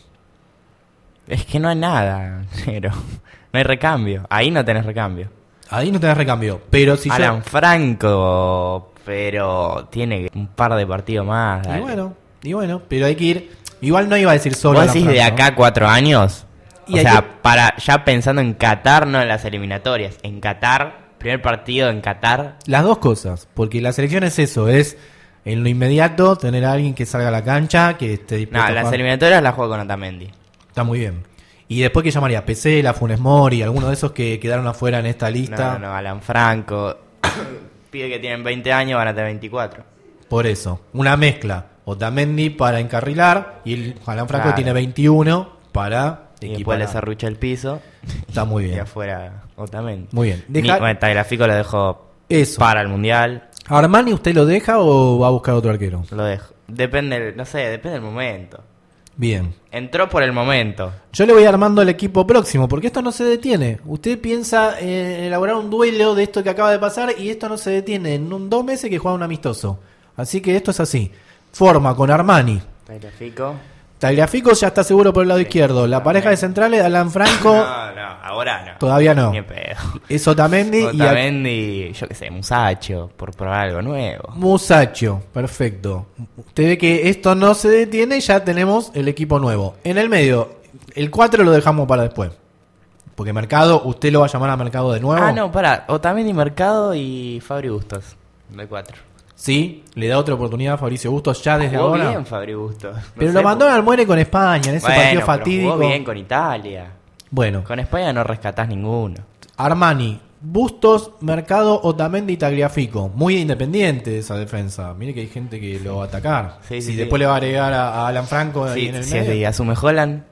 [SPEAKER 5] Es que no hay nada, pero. No hay recambio. Ahí no tenés recambio.
[SPEAKER 4] Ahí no tenés recambio, pero si
[SPEAKER 5] Alan
[SPEAKER 4] yo...
[SPEAKER 5] Franco, pero tiene un par de partidos más.
[SPEAKER 4] Y
[SPEAKER 5] dale.
[SPEAKER 4] bueno, y bueno, pero hay que ir... Igual no iba a decir solo
[SPEAKER 5] ¿Vos
[SPEAKER 4] Alan
[SPEAKER 5] decís de
[SPEAKER 4] Franco, ¿no?
[SPEAKER 5] acá cuatro años?
[SPEAKER 4] Y
[SPEAKER 5] O
[SPEAKER 4] hay
[SPEAKER 5] sea,
[SPEAKER 4] que-
[SPEAKER 5] para ya pensando en Qatar, no en las eliminatorias. En Qatar, primer partido en Qatar.
[SPEAKER 4] Las dos cosas, porque la selección es eso, es en lo inmediato tener a alguien que salga a la cancha, que esté
[SPEAKER 5] No,
[SPEAKER 4] dispuesto a
[SPEAKER 5] las
[SPEAKER 4] jugar.
[SPEAKER 5] eliminatorias las juego con Otamendi.
[SPEAKER 4] Está muy bien. Y después, ¿qué llamaría? Pesela, Funes Mori, alguno de esos que quedaron afuera en esta lista.
[SPEAKER 5] No, no, Alan Franco. Pide que tienen veinte años, van a tener veinticuatro.
[SPEAKER 4] Por eso, una mezcla. Otamendi para encarrilar y el Alan Franco
[SPEAKER 5] Claro.
[SPEAKER 4] tiene veintiuno para
[SPEAKER 5] Y después
[SPEAKER 4] equiparar.
[SPEAKER 5] le serrucha el piso.
[SPEAKER 4] Está muy
[SPEAKER 5] Y
[SPEAKER 4] bien.
[SPEAKER 5] afuera Otamendi.
[SPEAKER 4] Muy bien.
[SPEAKER 5] Ni-
[SPEAKER 4] Deja-
[SPEAKER 5] bueno, Tagliafico lo dejó
[SPEAKER 4] Eso.
[SPEAKER 5] para el Mundial.
[SPEAKER 4] ¿Armani usted lo deja o va a buscar otro arquero?
[SPEAKER 5] Lo dejo. Depende, no sé, depende del momento.
[SPEAKER 4] Bien.
[SPEAKER 5] Entró por el momento.
[SPEAKER 4] Yo le voy armando el equipo próximo, porque esto no se detiene. Usted piensa en elaborar un duelo de esto que acaba de pasar y esto no se detiene en un dos meses que juega un amistoso. Así que esto es así. Forma con Armani.
[SPEAKER 5] Tagliafico.
[SPEAKER 4] Tagliafico ya está seguro por el lado izquierdo. La pareja de centrales, Alan Franco,
[SPEAKER 5] No, no, ahora no.
[SPEAKER 4] todavía no.
[SPEAKER 5] Ni en pedo.
[SPEAKER 4] Es Otamendi y a-
[SPEAKER 5] Otamendi, yo qué sé, Musacho, por probar algo nuevo.
[SPEAKER 4] Musacho. Perfecto. Usted ve que esto no se detiene, ya tenemos el equipo nuevo. En el medio, el cuatro lo dejamos para después. Porque Mercado, ¿usted lo va a llamar a Mercado de nuevo?
[SPEAKER 5] Ah, no, pará. Otamendi, Mercado y Fabri Bustos. De cuatro.
[SPEAKER 4] Sí, le da otra oportunidad a Fabricio Bustos ya desde
[SPEAKER 5] Jugó
[SPEAKER 4] ahora.
[SPEAKER 5] bien Fabri Bustos. No
[SPEAKER 4] Pero
[SPEAKER 5] sé,
[SPEAKER 4] lo mandó
[SPEAKER 5] por-
[SPEAKER 4] al muere con España en ese
[SPEAKER 5] Bueno,
[SPEAKER 4] partido
[SPEAKER 5] pero
[SPEAKER 4] fatídico.
[SPEAKER 5] jugó bien con Italia.
[SPEAKER 4] Bueno,
[SPEAKER 5] Con España no rescatás ninguno.
[SPEAKER 4] Armani, Bustos, Mercado, Otamendi y Tagliafico. Muy independiente esa defensa. Mire que hay gente que lo va a atacar.
[SPEAKER 5] Sí, sí,
[SPEAKER 4] si
[SPEAKER 5] sí.
[SPEAKER 4] después le va a agregar a, a Alan Franco ahí
[SPEAKER 5] Sí,
[SPEAKER 4] en el
[SPEAKER 5] sí,
[SPEAKER 4] medio.
[SPEAKER 5] sí, asume Holland.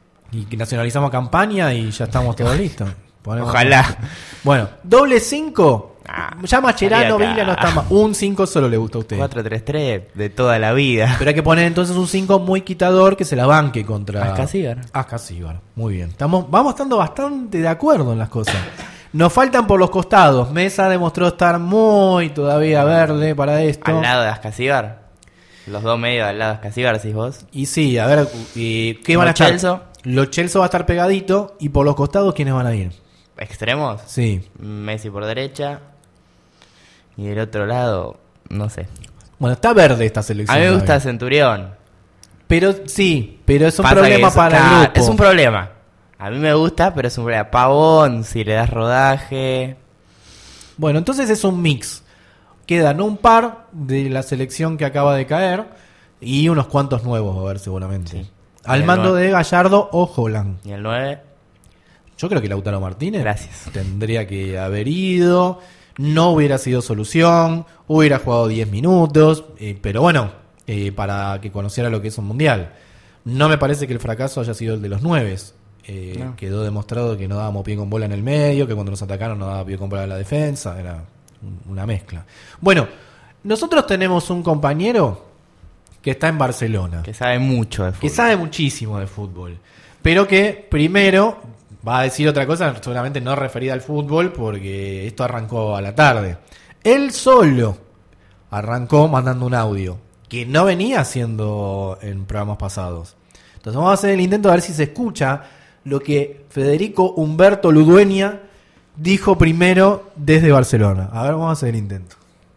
[SPEAKER 4] Y que nacionalizamos campaña y ya estamos todos listos. Ponemos-
[SPEAKER 5] Ojalá.
[SPEAKER 4] Bueno, doble cinco.
[SPEAKER 5] Ah,
[SPEAKER 4] ya Mascherano,
[SPEAKER 5] salí acá.
[SPEAKER 4] Villa no está más. Un cinco solo le gusta a usted.
[SPEAKER 5] cuatro tres tres de toda la vida.
[SPEAKER 4] Pero hay que poner entonces un cinco muy quitador que se la banque contra
[SPEAKER 5] Ascasíbar.
[SPEAKER 4] Ascasíbar. Muy bien. Estamos, vamos estando bastante de acuerdo en las cosas. Nos faltan por los costados. Mesa demostró estar muy todavía verde para esto.
[SPEAKER 5] Al lado de Ascasíbar. Los dos medios al lado de Ascasíbar, decís vos.
[SPEAKER 4] Y sí, a ver, y ¿qué van a
[SPEAKER 5] Lo
[SPEAKER 4] estar?
[SPEAKER 5] Celso.
[SPEAKER 4] Lo Chelsea va a estar pegadito. Y por los costados, ¿quiénes van a ir?
[SPEAKER 5] Extremos.
[SPEAKER 4] Sí.
[SPEAKER 5] Messi por derecha. Y del otro lado, no sé.
[SPEAKER 4] Bueno, está verde esta selección.
[SPEAKER 5] A mí me gusta
[SPEAKER 4] todavía.
[SPEAKER 5] Centurión.
[SPEAKER 4] Pero sí, pero es un
[SPEAKER 5] Pasa
[SPEAKER 4] problema
[SPEAKER 5] que es-
[SPEAKER 4] para
[SPEAKER 5] claro,
[SPEAKER 4] el grupo.
[SPEAKER 5] Es un problema. A mí me gusta, pero es un problema. Pavón, si le das rodaje.
[SPEAKER 4] Bueno, entonces es un mix. Quedan un par de la selección que acaba de caer y unos cuantos nuevos, a ver, seguramente.
[SPEAKER 5] Sí.
[SPEAKER 4] Al
[SPEAKER 5] Y el
[SPEAKER 4] mando
[SPEAKER 5] nueve.
[SPEAKER 4] de Gallardo o Holland.
[SPEAKER 5] Y el nueve.
[SPEAKER 4] Yo creo que Lautaro Martínez
[SPEAKER 5] Gracias.
[SPEAKER 4] tendría que haber ido. No hubiera sido solución. Hubiera jugado diez minutos. eh, pero bueno, eh, para que conociera lo que es un mundial. No me parece que el fracaso haya sido el de los nueves. Eh,
[SPEAKER 5] No.
[SPEAKER 4] Quedó demostrado que no dábamos pie con bola en el medio, que cuando nos atacaron no daba pie con bola en la defensa. Era un- una mezcla. Bueno, nosotros tenemos un compañero que está en Barcelona.
[SPEAKER 5] Que sabe mucho de fútbol.
[SPEAKER 4] Que sabe muchísimo de fútbol. Pero que primero va a decir otra cosa, seguramente no referida al fútbol, porque esto arrancó a la tarde. Él solo arrancó mandando un audio, que no venía haciendo en programas pasados. Entonces vamos a hacer el intento de ver si se escucha lo que Federico Humberto Ludueña dijo primero desde Barcelona. A ver, vamos a hacer el intento.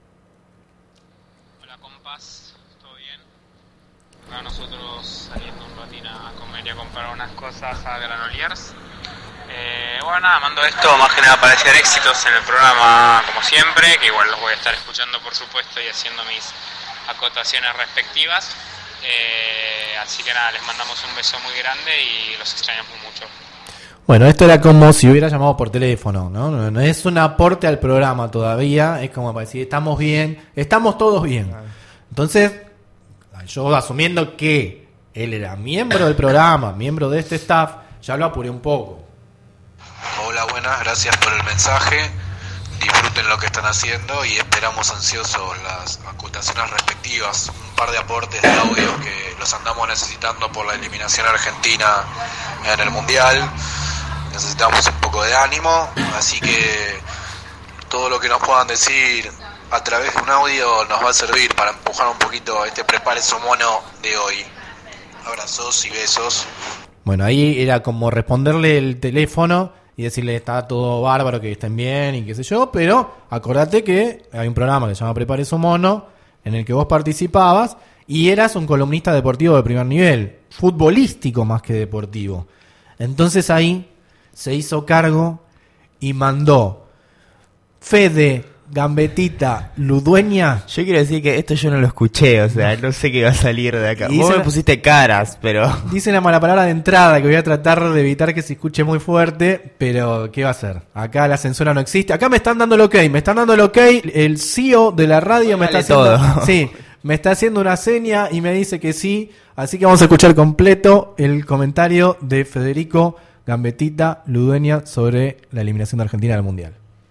[SPEAKER 10] Hola compás, ¿todo bien? Acá nosotros saliendo un ratín a comer y a comprar unas cosas a Granoliers. Eh, bueno, nada, mando esto más que nada para desear éxitos en el programa como siempre, que igual los voy a estar escuchando por supuesto y haciendo mis acotaciones respectivas. Eh, así que nada, les mandamos un beso muy grande y los extrañamos mucho.
[SPEAKER 4] Bueno, esto era como si hubiera llamado por teléfono, ¿no? No, no es un aporte al programa todavía, es como para decir, estamos bien, estamos todos bien. Entonces, yo asumiendo que él era miembro del programa, miembro de este staff, ya lo apuré un poco.
[SPEAKER 11] Hola, buenas, gracias por el mensaje. Disfruten lo que están haciendo y esperamos ansiosos las acotaciones respectivas. Un par de aportes de audio que los andamos necesitando por la eliminación argentina en el Mundial. Necesitamos un poco de ánimo, así que todo lo que nos puedan decir a través de un audio nos va a servir para empujar un poquito este prepare su mono de hoy. Abrazos y besos.
[SPEAKER 4] Bueno, ahí era como responderle el teléfono y decirle está todo bárbaro, que estén bien y qué sé yo, pero acordate que hay un programa que se llama Prepare su mono, en el que vos participabas y eras un columnista deportivo de primer nivel, futbolístico más que deportivo. Entonces ahí se hizo cargo y mandó Fede Gambetita Ludueña.
[SPEAKER 5] Yo quiero decir que esto yo no lo escuché, o sea, no sé qué va a salir de acá.
[SPEAKER 4] Y
[SPEAKER 5] Vos
[SPEAKER 4] dice
[SPEAKER 5] me
[SPEAKER 4] la-
[SPEAKER 5] pusiste caras, pero...
[SPEAKER 4] Dice la mala palabra de entrada que voy a tratar de evitar que se escuche muy fuerte, pero ¿qué va a hacer? Acá la censura no existe. Acá me están dando el ok, me están dando el ok. El C E O de la radio me está
[SPEAKER 5] Póngale
[SPEAKER 4] haciendo...
[SPEAKER 5] todo.
[SPEAKER 4] Sí, me está haciendo una seña y me dice que sí. Así que vamos a escuchar completo el comentario de Federico Gambetita Ludueña sobre la eliminación de Argentina del Mundial.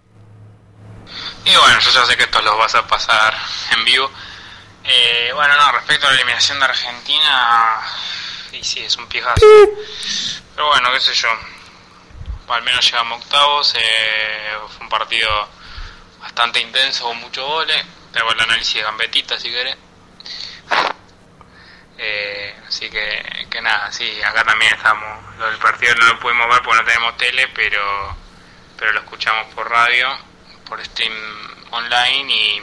[SPEAKER 10] Y bueno, yo ya sé que esto los vas a pasar en vivo. Eh, bueno, no, respecto a la eliminación de Argentina, y sí, es un pijazo. Pero bueno, qué sé yo. Al menos llegamos a octavos. Eh, fue un partido bastante intenso con muchos goles. Te hago el análisis de Gambetita si querés. Eh, así que, que nada, sí, acá también estamos. Lo del partido no lo pudimos ver porque no tenemos tele, pero, pero lo escuchamos por radio, por stream online y,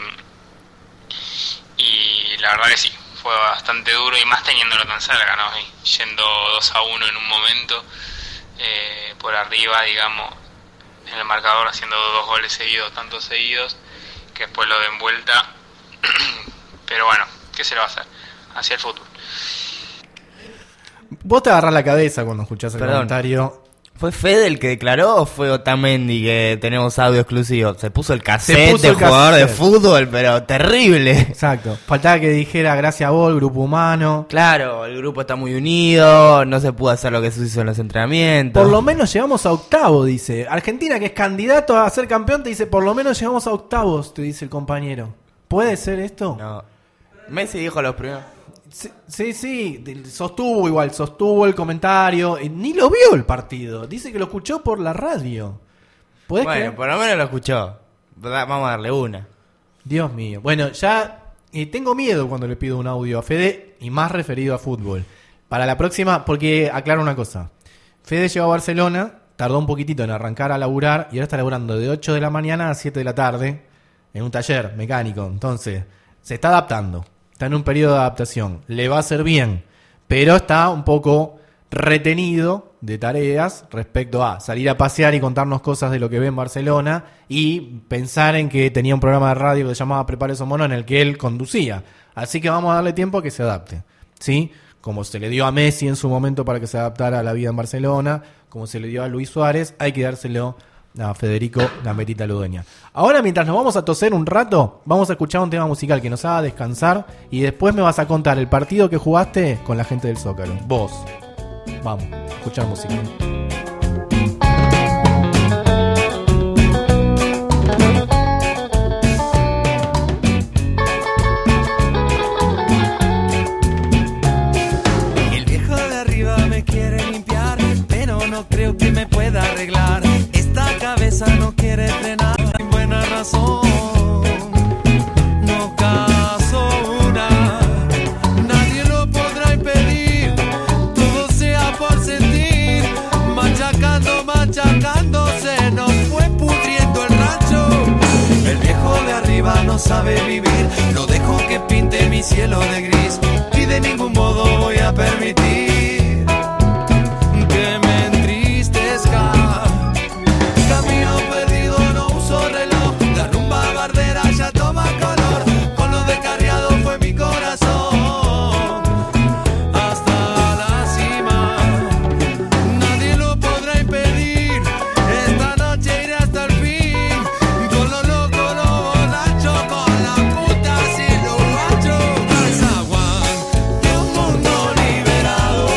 [SPEAKER 10] y la verdad que sí, fue bastante duro y más teniéndolo tan cerca, ¿no? Y yendo dos a uno en un momento, eh, por arriba, digamos, en el marcador haciendo dos goles seguidos, tantos seguidos, que después lo den vuelta. Pero bueno, ¿qué se le va a hacer? Hacia el fútbol.
[SPEAKER 4] Vos te agarrás la cabeza cuando escuchás el
[SPEAKER 5] Perdón.
[SPEAKER 4] comentario.
[SPEAKER 5] ¿Fue Fede el que declaró o fue Otamendi que tenemos audio exclusivo? Se puso el cassette
[SPEAKER 4] puso
[SPEAKER 5] de
[SPEAKER 4] el
[SPEAKER 5] jugador
[SPEAKER 4] cassette.
[SPEAKER 5] de fútbol, pero terrible.
[SPEAKER 4] Exacto. Faltaba que dijera gracias a vos, grupo humano.
[SPEAKER 5] Claro, el grupo está muy unido, no se pudo hacer lo que se hizo en los entrenamientos.
[SPEAKER 4] Por lo menos llegamos a octavo, dice. Argentina, que es candidato a ser campeón, te dice, por lo menos llegamos a octavos, te dice el compañero. ¿Puede ser esto?
[SPEAKER 5] No. Messi dijo los primeros.
[SPEAKER 4] Sí, sí, sí, de- sostuvo igual, sostuvo el comentario. eh, Ni lo vio el partido. Dice que lo escuchó por la radio. ¿Podés
[SPEAKER 5] Bueno,
[SPEAKER 4] creer?
[SPEAKER 5] por lo menos lo escuchó. Da- Vamos a darle una.
[SPEAKER 4] Dios mío. Bueno, ya eh, tengo miedo cuando le pido un audio a Fede y más referido a fútbol. Para la próxima, porque aclaro una cosa. Fede llegó a Barcelona, tardó un poquitito en arrancar a laburar y ahora está laburando de ocho de la mañana a siete de la tarde en un taller mecánico. Entonces, se está adaptando. Está en un periodo de adaptación. Le va a hacer bien, pero está un poco retenido de tareas respecto a salir a pasear y contarnos cosas de lo que ve en Barcelona y pensar en que tenía un programa de radio que se llamaba Prepare su mono en el que él conducía. Así que vamos a darle tiempo a que se adapte, ¿sí? Como se le dio a Messi en su momento para que se adaptara a la vida en Barcelona, como se le dio a Luis Suárez, hay que dárselo a Federico Gambetita Ludueña. Ahora, mientras nos vamos a toser un rato, vamos a escuchar un tema musical que nos haga descansar y después me vas a contar el partido que jugaste con la gente del Zócalo. Vos. Vamos, a escuchar música.
[SPEAKER 7] El viejo de arriba me quiere limpiar, pero no creo que me pueda arreglar. Esta cabeza no quiere frenar, hay buena razón. No caso una, nadie lo podrá impedir. Todo sea por sentir, machacando, machacándose, nos fue pudriendo el rancho. El viejo de arriba no sabe vivir, no dejo que pinte mi cielo de gris y de ningún modo voy a permitir que me entristezca. Camino perdido, no uso reloj, la rumba bardera ya toma color, con lo descarriado fue mi corazón hasta la cima. Nadie lo podrá impedir, esta noche iré hasta el fin, con lo loco, lo borracho, con la puta sin lo guacho. Zaguán de un mundo liberado,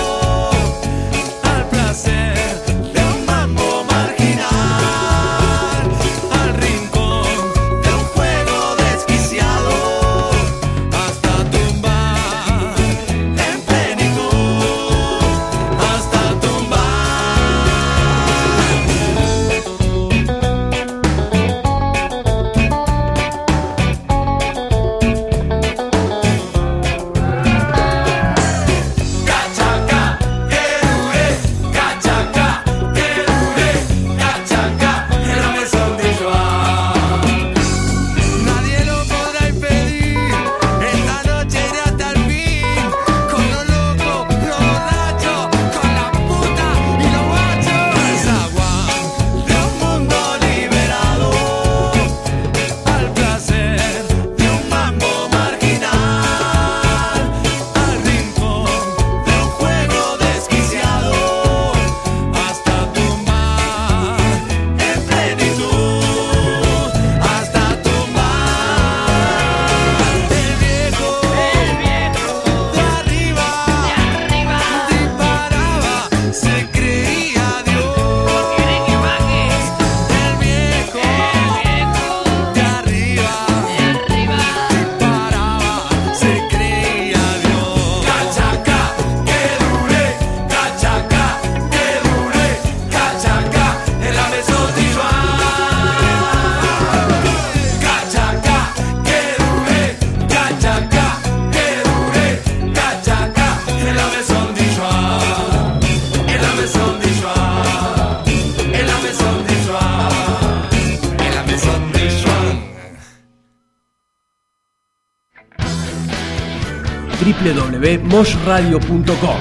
[SPEAKER 9] doble u doble u doble u punto mosh radio punto com.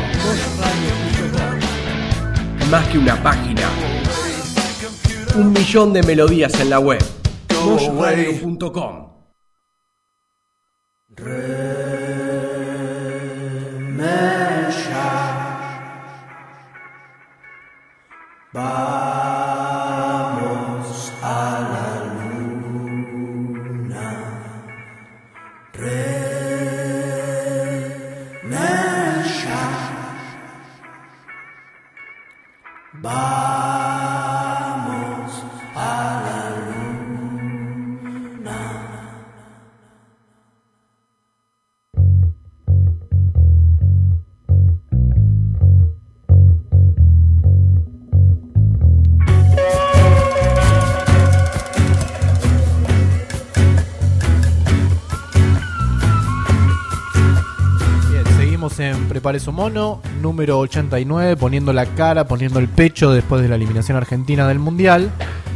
[SPEAKER 9] Más que una página, un millón de melodías en la web. mosh radio punto com.
[SPEAKER 7] Vamos a la luna, Remesha. Vamos a la luna.
[SPEAKER 4] En Prepare su mono, número ochenta y nueve, poniendo la cara, poniendo el pecho después de la eliminación argentina del Mundial.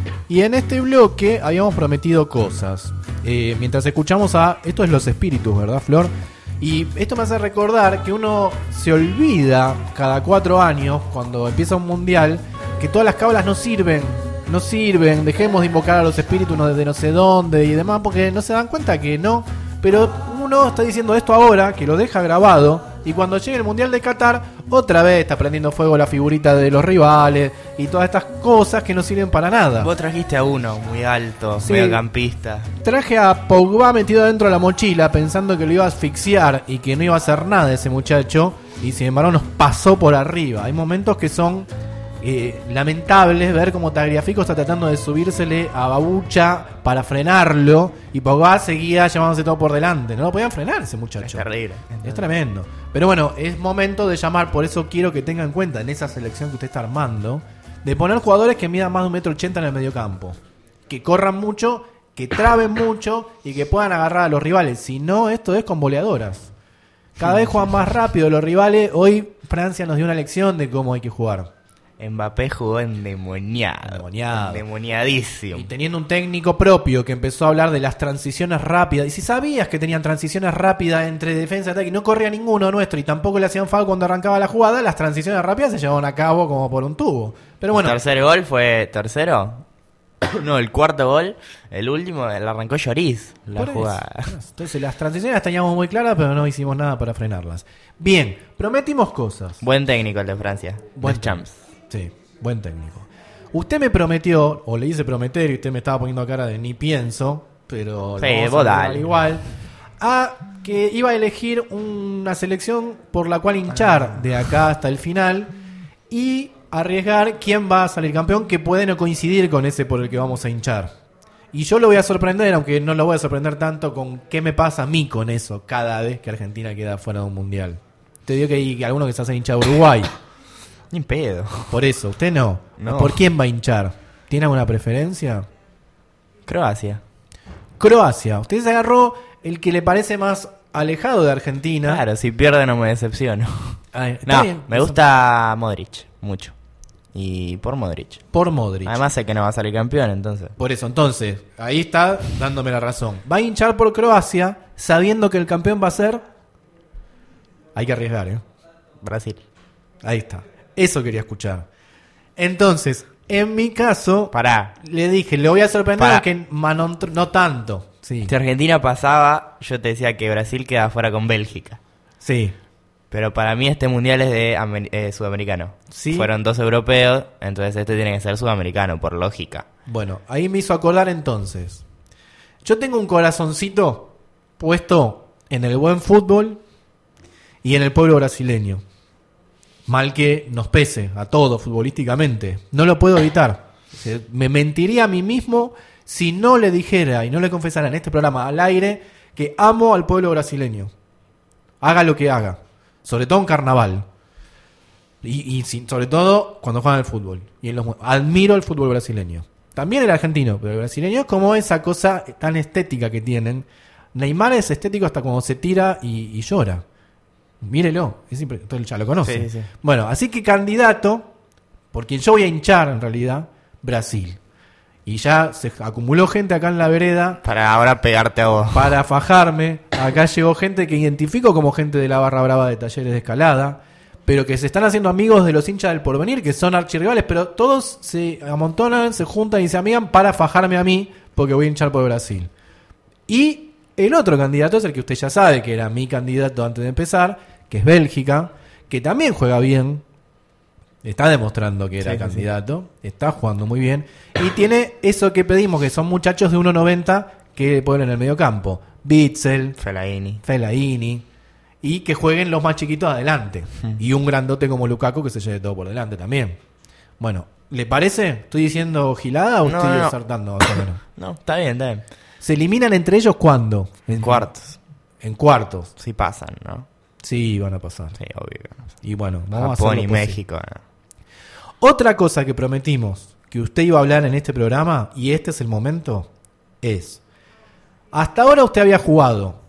[SPEAKER 4] Y en este bloque habíamos prometido cosas. Eh, mientras escuchamos a... Esto es Los Espíritus, ¿verdad, Flor? Y esto me hace recordar que uno se olvida cada cuatro años, cuando empieza un Mundial, que todas las cábalas no sirven. No sirven, dejemos de invocar a los espíritus de no sé dónde y demás, porque no se dan cuenta que no. Pero uno está diciendo esto ahora, que lo deja grabado, y cuando llegue el Mundial de Qatar, otra vez está prendiendo fuego la figurita de los rivales y todas estas cosas que no sirven para nada.
[SPEAKER 5] Vos trajiste a uno muy alto,
[SPEAKER 4] Sí.
[SPEAKER 5] mediocampista.
[SPEAKER 4] Traje a Pogba metido dentro de la mochila pensando que lo iba a asfixiar y que no iba a hacer nada ese muchacho, y sin embargo nos pasó por arriba. Hay momentos que son eh, lamentables, ver cómo Tagliafico está tratando de subírsele a Babucha para frenarlo, y Pogba seguía llevándose todo por delante. No lo podían frenar ese muchacho.
[SPEAKER 5] Es terrible.
[SPEAKER 4] Es tremendo. Pero bueno, es momento de llamar, por eso quiero que tengan en cuenta en esa selección que usted está armando, de poner jugadores que midan más de un metro ochenta en el mediocampo, que corran mucho, que traben mucho y que puedan agarrar a los rivales. Si no, esto es con boleadoras. Cada vez juegan más rápido los rivales. Hoy Francia nos dio una lección de cómo hay que jugar.
[SPEAKER 5] Mbappé jugó endemoniado.
[SPEAKER 4] Endemoniado.
[SPEAKER 5] Endemoniadísimo.
[SPEAKER 4] Y teniendo un técnico propio que empezó a hablar de las transiciones rápidas. Y si sabías que tenían transiciones rápidas entre defensa y ataque, y no corría ninguno nuestro y tampoco le hacían foul cuando arrancaba la jugada, las transiciones rápidas se llevaban a cabo como por un tubo. Pero bueno.
[SPEAKER 5] El tercer gol fue... ¿Tercero? No, el cuarto gol, el último, el arrancó Lloris, la
[SPEAKER 4] Por eso,
[SPEAKER 5] jugada.
[SPEAKER 4] por eso. Entonces las transiciones las teníamos muy claras, pero no hicimos nada para frenarlas. Bien, prometimos cosas.
[SPEAKER 5] Buen técnico el de Francia.
[SPEAKER 4] Buen
[SPEAKER 5] Los Champs.
[SPEAKER 4] Sí, buen técnico. Usted me prometió, o le hice prometer, y usted me estaba poniendo cara de ni pienso, pero
[SPEAKER 5] Sí,
[SPEAKER 4] lo vamos
[SPEAKER 5] vos
[SPEAKER 4] a lograr
[SPEAKER 5] dale.
[SPEAKER 4] igual, a que iba a elegir una selección por la cual hinchar de acá hasta el final y arriesgar quién va a salir campeón, que puede no coincidir con ese por el que vamos a hinchar. Y yo lo voy a sorprender, aunque no lo voy a sorprender tanto, con qué me pasa a mí con eso cada vez que Argentina queda fuera de un mundial. Te digo que hay alguno que se hace hinchar a Uruguay.
[SPEAKER 5] Ni pedo.
[SPEAKER 4] Por eso, usted no.
[SPEAKER 5] No.
[SPEAKER 4] ¿Por quién va a hinchar? ¿Tiene alguna preferencia?
[SPEAKER 5] Croacia.
[SPEAKER 4] Croacia. Usted se agarró el que le parece más alejado de Argentina.
[SPEAKER 5] Claro, si pierde no me decepciono.
[SPEAKER 4] Ah, está
[SPEAKER 5] No,
[SPEAKER 4] bien.
[SPEAKER 5] me gusta Modric, mucho. Y por Modric.
[SPEAKER 4] Por Modric.
[SPEAKER 5] Además sé que no va a salir campeón, entonces.
[SPEAKER 4] Por eso, entonces, ahí está dándome la razón. Va a hinchar por Croacia sabiendo que el campeón va a ser... Hay que arriesgar, ¿eh?
[SPEAKER 5] Brasil.
[SPEAKER 4] Ahí está. Eso quería escuchar. Entonces, en mi caso...
[SPEAKER 5] Pará.
[SPEAKER 4] Le dije, le voy a sorprender,
[SPEAKER 5] Pará.
[SPEAKER 4] aunque Manon, no tanto. Sí.
[SPEAKER 5] Si Argentina pasaba, yo te decía que Brasil queda fuera con Bélgica.
[SPEAKER 4] Sí.
[SPEAKER 5] Pero para mí este mundial es de amer- eh, sudamericano.
[SPEAKER 4] Sí.
[SPEAKER 5] Fueron dos europeos, entonces este tiene que ser sudamericano, por lógica.
[SPEAKER 4] Bueno, ahí me hizo acordar entonces. Yo tengo un corazoncito puesto en el buen fútbol y en el pueblo brasileño. Mal que nos pese a todos futbolísticamente. No lo puedo evitar. Me mentiría a mí mismo si no le dijera y no le confesara en este programa al aire que amo al pueblo brasileño. Haga lo que haga. Sobre todo en carnaval. Y, y sin- sobre todo cuando juegan al fútbol. Y en los, admiro el fútbol brasileño. También el argentino, pero el brasileño es como esa cosa tan estética que tienen. Neymar es estético hasta cuando se tira y, y llora. Mírelo, es impre- usted ya lo conoce.
[SPEAKER 5] Sí, sí, sí.
[SPEAKER 4] Bueno, así que candidato, por quien yo voy a hinchar en realidad, Brasil. Y ya se acumuló gente acá en la vereda.
[SPEAKER 5] Para ahora pegarte a vos.
[SPEAKER 4] Para fajarme. Acá llegó gente que identifico como gente de la barra brava de Talleres de Escalada. Pero que se están haciendo amigos de los hinchas del Porvenir, que son archirrivales. Pero todos se amontonan, se juntan y se amigan para fajarme a mí, porque voy a hinchar por Brasil. Y el otro candidato es el que usted ya sabe, que era mi candidato antes de empezar, que es Bélgica, que también juega bien. Está demostrando que era
[SPEAKER 5] Sí,
[SPEAKER 4] candidato, sí. Está jugando muy bien. Y tiene eso que pedimos, que son muchachos de uno noventa que ponen en el medio campo. Bitzel,
[SPEAKER 5] Fellaini.
[SPEAKER 4] Fellaini. Y que jueguen los más chiquitos adelante. Hmm. Y un grandote como Lukaku que se lleve todo por delante también. Bueno, ¿le parece? ¿Estoy diciendo gilada o
[SPEAKER 5] No,
[SPEAKER 4] estoy
[SPEAKER 5] no.
[SPEAKER 4] acertando?
[SPEAKER 5] No, está bien, está bien.
[SPEAKER 4] ¿Se eliminan entre ellos cuándo?
[SPEAKER 5] En cuartos.
[SPEAKER 4] En cuartos.
[SPEAKER 5] Sí pasan, ¿no?
[SPEAKER 4] Sí, van a pasar.
[SPEAKER 5] Sí, obvio que no.
[SPEAKER 4] Y bueno, vamos
[SPEAKER 5] Japón
[SPEAKER 4] a hacer
[SPEAKER 5] y
[SPEAKER 4] lo posible.
[SPEAKER 5] México. ¿no?
[SPEAKER 4] Otra cosa que prometimos que usted iba a hablar en este programa, y este es el momento, es: hasta ahora usted había jugado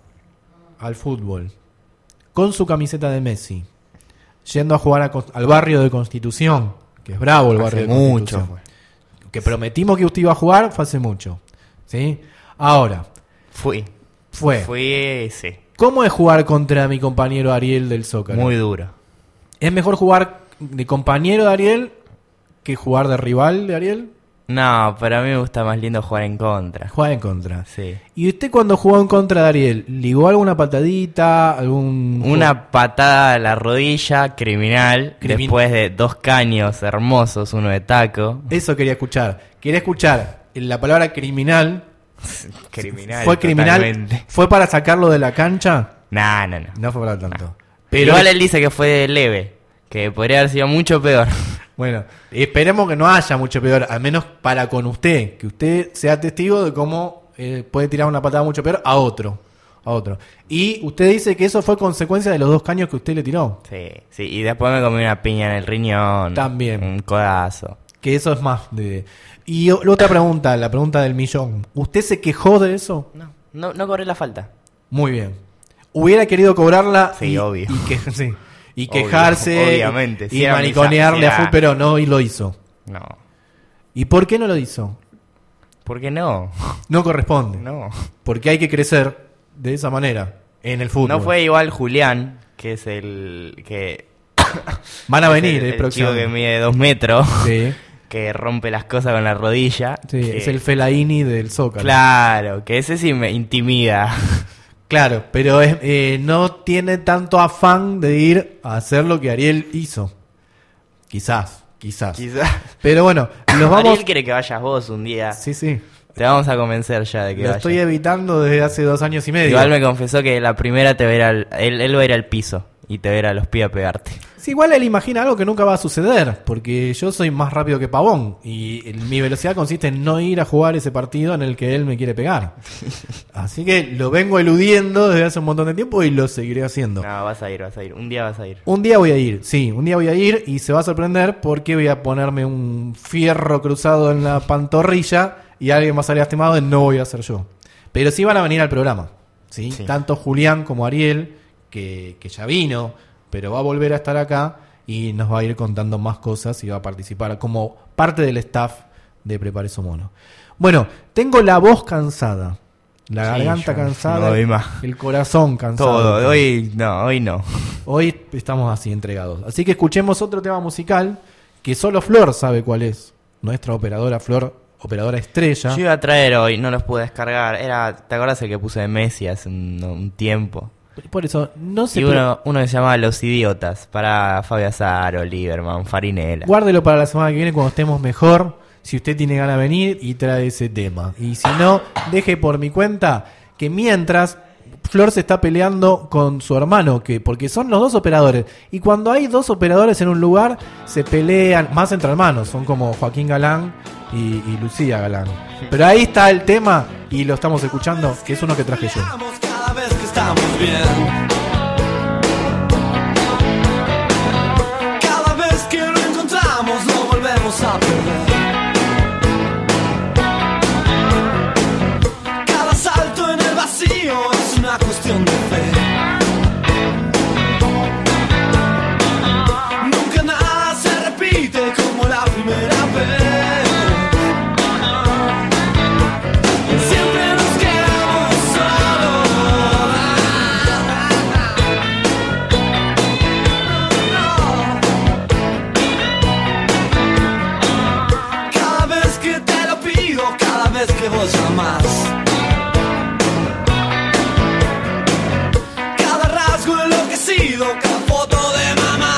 [SPEAKER 4] al fútbol con su camiseta de Messi, yendo a jugar a, al barrio de Constitución, que es bravo el barrio
[SPEAKER 5] Hace
[SPEAKER 4] de Constitución.
[SPEAKER 5] mucho.
[SPEAKER 4] Que prometimos que usted iba a jugar fue hace mucho. ¿Sí? Ahora.
[SPEAKER 5] Fui.
[SPEAKER 4] Fue.
[SPEAKER 5] Fui, sí.
[SPEAKER 4] ¿Cómo es jugar contra mi compañero Ariel del Zócalo?
[SPEAKER 5] Muy duro.
[SPEAKER 4] ¿Es mejor jugar de compañero de Ariel que jugar de rival de Ariel?
[SPEAKER 5] No, pero a mí me gusta más lindo jugar en contra.
[SPEAKER 4] Jugar en contra.
[SPEAKER 5] Sí.
[SPEAKER 4] ¿Y usted cuando jugó en contra de Ariel, ligó alguna patadita, algún...
[SPEAKER 5] Una patada a la rodilla criminal,
[SPEAKER 4] Crimin-
[SPEAKER 5] después de dos caños hermosos, uno de taco.
[SPEAKER 4] Eso quería escuchar. Quería escuchar la palabra criminal.
[SPEAKER 5] Criminal.
[SPEAKER 4] ¿Fue criminal?
[SPEAKER 5] Totalmente.
[SPEAKER 4] ¿Fue para sacarlo de la cancha?
[SPEAKER 5] No, no, no.
[SPEAKER 4] No fue para tanto.
[SPEAKER 5] No.
[SPEAKER 4] Pero
[SPEAKER 5] Igual él dice que fue leve, que podría haber sido mucho peor.
[SPEAKER 4] Bueno, esperemos que no haya mucho peor, al menos para con usted, que usted sea testigo de cómo eh, puede tirar una patada mucho peor a otro, a otro. Y usted dice que eso fue consecuencia de los dos caños que usted le tiró.
[SPEAKER 5] Sí, sí, y después me comí una piña en el riñón.
[SPEAKER 4] También.
[SPEAKER 5] Un codazo.
[SPEAKER 4] Que eso es más de... Y o- la otra pregunta, la pregunta del millón. ¿Usted se quejó de eso?
[SPEAKER 5] No, no, no cobré la falta.
[SPEAKER 4] Muy bien. ¿Hubiera querido cobrarla?
[SPEAKER 5] Sí,
[SPEAKER 4] y,
[SPEAKER 5] obvio.
[SPEAKER 4] Y, que, sí, y
[SPEAKER 5] Obvio,
[SPEAKER 4] quejarse
[SPEAKER 5] obviamente.
[SPEAKER 4] y,
[SPEAKER 5] Si
[SPEAKER 4] y
[SPEAKER 5] era mi
[SPEAKER 4] mariconearle a
[SPEAKER 5] saciedad.
[SPEAKER 4] full, pero no, y lo hizo.
[SPEAKER 5] No.
[SPEAKER 4] ¿Y por qué no lo hizo?
[SPEAKER 5] ¿Por qué no?
[SPEAKER 4] No corresponde.
[SPEAKER 5] No.
[SPEAKER 4] Porque hay que crecer de esa manera en el fútbol.
[SPEAKER 5] No fue igual Julián, que es el que...
[SPEAKER 4] Van a
[SPEAKER 5] es
[SPEAKER 4] venir
[SPEAKER 5] el,
[SPEAKER 4] el,
[SPEAKER 5] el
[SPEAKER 4] próximo.
[SPEAKER 5] chico que mide dos metros,
[SPEAKER 4] Sí,
[SPEAKER 5] que rompe las cosas con la rodilla.
[SPEAKER 4] sí,
[SPEAKER 5] que-
[SPEAKER 4] es el Fellaini del Zócalo.
[SPEAKER 5] Claro, que ese sí me intimida.
[SPEAKER 4] Claro, pero es, eh, no tiene tanto afán de ir a hacer lo que Ariel hizo. Quizás, quizás.
[SPEAKER 5] Quizás.
[SPEAKER 4] Pero bueno, los vamos...
[SPEAKER 5] Ariel quiere que vayas vos un día.
[SPEAKER 4] Sí, sí.
[SPEAKER 5] Te vamos a convencer ya de que
[SPEAKER 4] Lo
[SPEAKER 5] vayas.
[SPEAKER 4] estoy evitando desde hace dos años y medio.
[SPEAKER 5] Igual me confesó que la primera te va a ir al, él, él va a ir al piso y te va a ir a los pies a pegarte.
[SPEAKER 4] Sí, igual él imagina algo que nunca va a suceder, porque yo soy más rápido que Pavón y el- mi velocidad consiste en no ir a jugar ese partido en el que él me quiere pegar. Así que lo vengo eludiendo desde hace un montón de tiempo y lo seguiré haciendo.
[SPEAKER 5] No, vas a ir, vas a ir. Un día vas a ir.
[SPEAKER 4] Un día voy a ir, sí, un día voy a ir y se va a sorprender porque voy a ponerme un fierro cruzado en la pantorrilla y alguien va a salir lastimado y no voy a ser yo. Pero sí van a venir al programa, ¿sí?
[SPEAKER 5] Sí.
[SPEAKER 4] Tanto Julián como Ariel, que, que ya vino, pero va a volver a estar acá y nos va a ir contando más cosas y va a participar como parte del staff de Prepare Su Mono. Bueno, tengo la voz cansada, la
[SPEAKER 5] Sí,
[SPEAKER 4] garganta
[SPEAKER 5] yo
[SPEAKER 4] cansada,
[SPEAKER 5] no doy más.
[SPEAKER 4] el corazón cansado.
[SPEAKER 5] Todo, hoy no, hoy no.
[SPEAKER 4] Hoy estamos así entregados. Así que escuchemos otro tema musical que solo Flor sabe cuál es. Nuestra operadora Flor, operadora estrella.
[SPEAKER 5] Yo iba a traer hoy, no los pude descargar. Era, ¿te acuerdas el que puse de Messi hace un, un tiempo?
[SPEAKER 4] Por eso, no se
[SPEAKER 5] Y
[SPEAKER 4] pre-
[SPEAKER 5] uno, uno que se llamaba Los Idiotas, para Fabio Azaro, Lieberman, Farinella.
[SPEAKER 4] Guárdelo para la semana que viene cuando estemos mejor. Si usted tiene ganas de venir y trae ese tema. Y si no, deje por mi cuenta que mientras Flor se está peleando con su hermano, que porque son los dos operadores. Y cuando hay dos operadores en un lugar, se pelean, más entre hermanos. Son como Joaquín Galán y, y Lucía Galán. Pero ahí está el tema y lo estamos escuchando, que es uno que traje yo.
[SPEAKER 7] Cada vez que estamos bien, cada vez que lo encontramos lo volvemos a perder. Cada salto en el vacío es una cuestión de fe. Nunca nada se repite como la primera vez. olvido cada foto de mamá.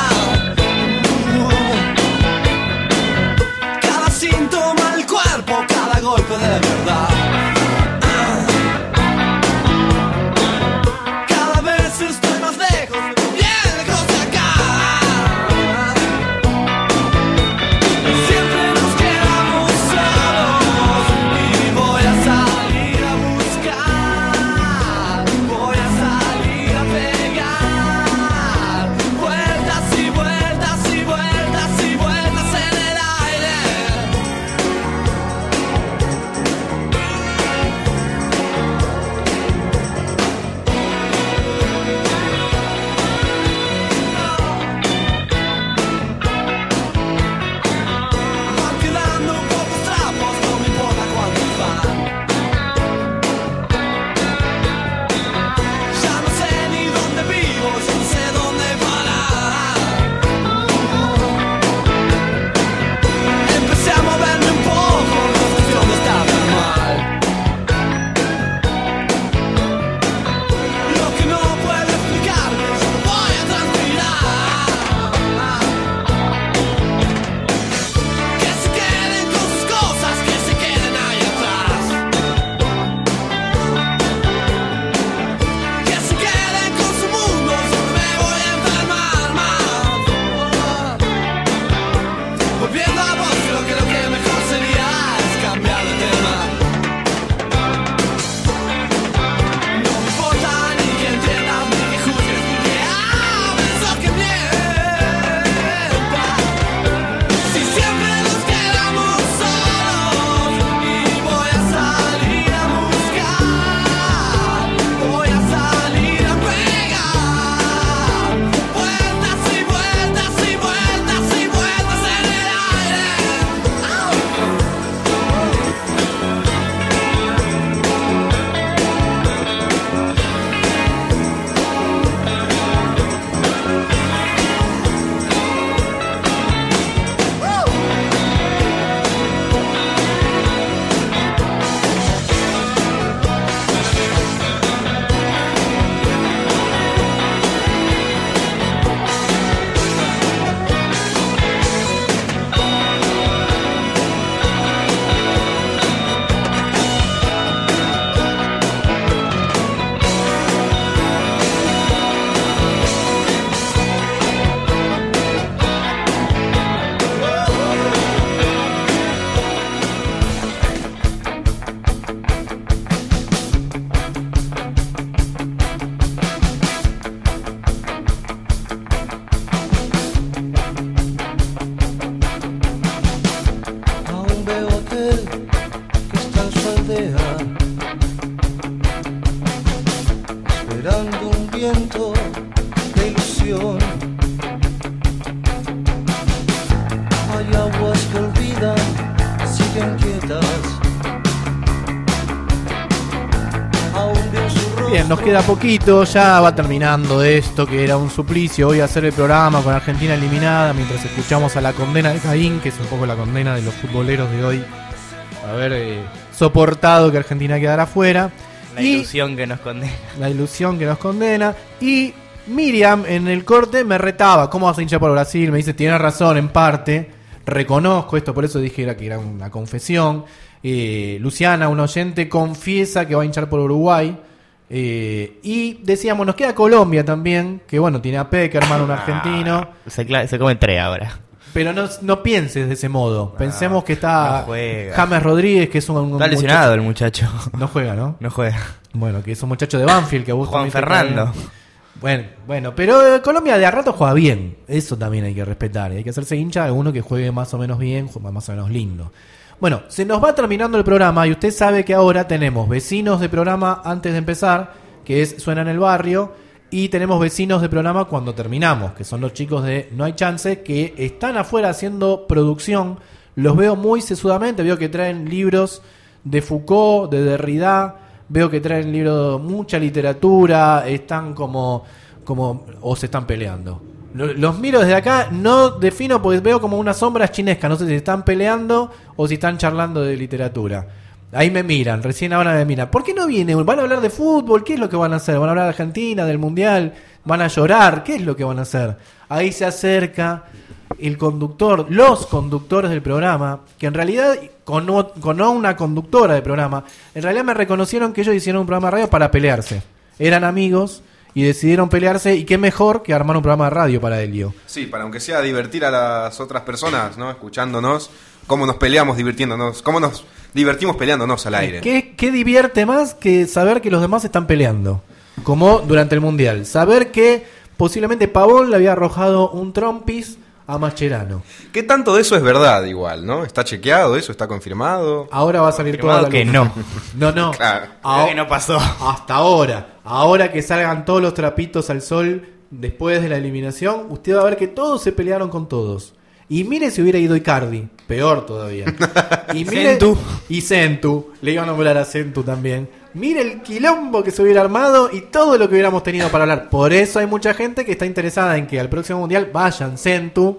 [SPEAKER 7] Cada síntoma del cuerpo, cada golpe de verdad. Cada vez estoy más lejos, bien lejos de acá. Siempre nos quedamos solos y voy a salir a buscar, voy a salir a pegar vueltas y vueltas y vueltas y vueltas en el aire. Van quedando pocos trapos, no me importa cuántos van. Ya no sé ni dónde vivo, ya no sé dónde parar. Empecé a moverme un poco, no es cuestión de estar tan mal. Lo que no puedo explicarme, yo lo voy a transpirar. Que se queden con sus cosas, que se queden ahí atrás. Que se queden con su mundo, yo no me voy a enfermar más. Volviendo a vos, creo que lo que mejor sería es cambiar de tema. No me importa ni que entiendas, ni que juzgues, ni que hables o que mientas. Si siempre nos quedamos solos y voy a salir a buscar, voy a salir a pegar vueltas y vueltas y vueltas y vueltas en el aire.
[SPEAKER 12] Aún veo aquel que está en su aldea, esperando un viento de ilusión. Hay aguas que olvidan, siguen quietas. Aún veo su rostro.
[SPEAKER 4] Bien, nos queda poquito, ya va terminando esto que era un suplicio. Hoy a hacer el programa con Argentina eliminada mientras escuchamos a la condena de Caín, que es un poco la condena de los futboleros de hoy. Haber eh, soportado que Argentina quedara fuera.
[SPEAKER 5] La
[SPEAKER 4] Y
[SPEAKER 5] ilusión que nos condena.
[SPEAKER 4] la ilusión que nos condena. Y Miriam en el corte me retaba, ¿cómo vas a hinchar por Brasil? Me dice, tienes razón en parte, reconozco esto, por eso dije que era una confesión. eh, Luciana, un oyente, confiesa que va a hinchar por Uruguay. Eh, y decíamos, nos queda Colombia también, que bueno, tiene a Peckerman, un argentino.
[SPEAKER 5] Se, cla- se come tres ahora.
[SPEAKER 4] Pero no, no pienses de ese modo. Pensemos que está
[SPEAKER 5] no juega.
[SPEAKER 4] James Rodríguez, que es un, un
[SPEAKER 5] Está lesionado el
[SPEAKER 4] muchacho.
[SPEAKER 5] muchacho.
[SPEAKER 4] No juega, ¿no?
[SPEAKER 5] No juega.
[SPEAKER 4] Bueno, que es un muchacho de Banfield que vos
[SPEAKER 5] Juan
[SPEAKER 4] también te
[SPEAKER 5] Fernando.
[SPEAKER 4] cae. Bueno, bueno, pero eh, Colombia de a rato juega bien. Eso también hay que respetar. Hay que hacerse hincha de uno que juegue más o menos bien, juega más o menos lindo. Bueno, se nos va terminando el programa y usted sabe que ahora tenemos vecinos de programa antes de empezar, que es Suena en el Barrio, y tenemos vecinos de programa cuando terminamos, que son los chicos de No Hay Chance, que están afuera haciendo producción. Los veo muy sesudamente, veo que traen libros de Foucault, de Derrida, veo que traen libros, mucha literatura, están como, como o se están peleando. Los miro desde acá, no defino porque veo como unas sombras chinescas, no sé si están peleando o si están charlando de literatura. Ahí me miran, recién ahora me miran. ¿Por qué no vienen? ¿Van a hablar de fútbol? ¿Qué es lo que van a hacer? ¿Van a hablar de Argentina, del Mundial? ¿Van a llorar? ¿Qué es lo que van a hacer? Ahí se acerca el conductor, los conductores del programa, que en realidad, con no, con no una conductora del programa, en realidad me reconocieron que ellos hicieron un programa de radio para pelearse. Eran amigos y decidieron pelearse, y qué mejor que armar un programa de radio para Helio.
[SPEAKER 13] Sí, para aunque sea divertir a las otras personas, ¿no? Escuchándonos, cómo nos peleamos divirtiéndonos, cómo nos divertimos peleándonos al aire.
[SPEAKER 4] ¿Qué, qué divierte más que saber que los demás están peleando? Como durante el Mundial. Saber que posiblemente Pavón le había arrojado un trompis a Mascherano.
[SPEAKER 13] ¿Qué tanto de eso es verdad igual, no? ¿Está chequeado eso? ¿Está confirmado?
[SPEAKER 4] Ahora va a salir toda la
[SPEAKER 5] que
[SPEAKER 4] luz.
[SPEAKER 5] no.
[SPEAKER 4] No, no.
[SPEAKER 13] Claro.
[SPEAKER 4] Ahora,
[SPEAKER 5] que no pasó.
[SPEAKER 4] Hasta ahora. Ahora que salgan todos los trapitos al sol después de la eliminación, usted va a ver que todos se pelearon con todos. Y mire si hubiera ido Icardi, peor todavía. Y mire,
[SPEAKER 5] Centu.
[SPEAKER 4] Y Centu, le iba a nombrar a Centu también. Mire el quilombo que se hubiera armado y todo lo que hubiéramos tenido para hablar. Por eso hay mucha gente que está interesada en que al próximo mundial vayan Centu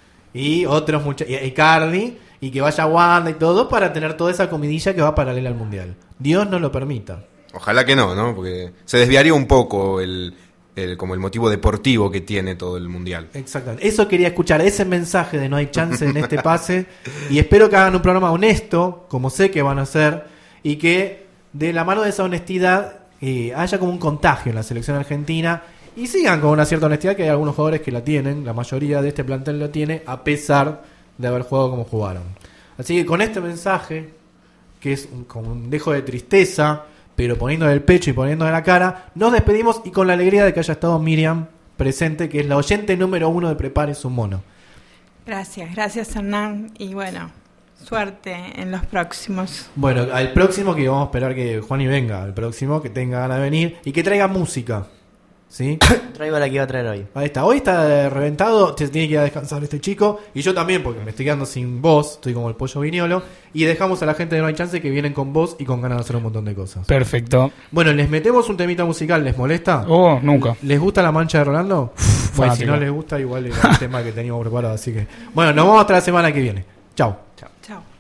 [SPEAKER 4] y otros mucha- y Icardi, y que vaya Wanda y todo, para tener toda esa comidilla que va paralela al mundial. Dios no lo permita.
[SPEAKER 13] Ojalá que no, ¿no? Porque se desviaría un poco el, el como el motivo deportivo que tiene todo el mundial.
[SPEAKER 4] Exactamente. Eso quería escuchar, ese mensaje de no hay chance en este pase. Y espero que hagan un programa honesto, como sé que van a hacer, y que de la mano de esa honestidad eh, haya como un contagio en la selección argentina y sigan con una cierta honestidad, que hay algunos jugadores que la tienen, la mayoría de este plantel lo tiene, a pesar de haber jugado como jugaron. Así que con este mensaje, que es un, como un dejo de tristeza, pero poniendo el pecho y poniendo de la cara, nos despedimos, y con la alegría de que haya estado Miriam presente, que es la oyente número uno de Prepare su Mono.
[SPEAKER 6] Gracias, gracias Hernán. Y bueno, suerte en los próximos.
[SPEAKER 4] Bueno, al próximo, que vamos a esperar que Juani venga, al próximo que tenga ganas de venir y que traiga música. ¿Sí?
[SPEAKER 5] Traigo la que iba a traer hoy.
[SPEAKER 4] Ahí está, hoy está reventado, se tiene que ir a descansar este chico, y yo también, porque me estoy quedando sin voz, estoy como el pollo viñolo, y dejamos a la gente de No Hay Chance que vienen con voz y con ganas de hacer un montón de cosas.
[SPEAKER 14] Perfecto.
[SPEAKER 4] Bueno, les metemos un temita musical, ¿les molesta?
[SPEAKER 14] Oh, nunca.
[SPEAKER 4] ¿Les gusta La Mancha de Rolando? Bueno, si
[SPEAKER 14] fanático.
[SPEAKER 4] no les gusta, igual es el tema que teníamos preparado, así que... Bueno, nos vemos hasta la semana que viene. Chau.
[SPEAKER 6] Chao.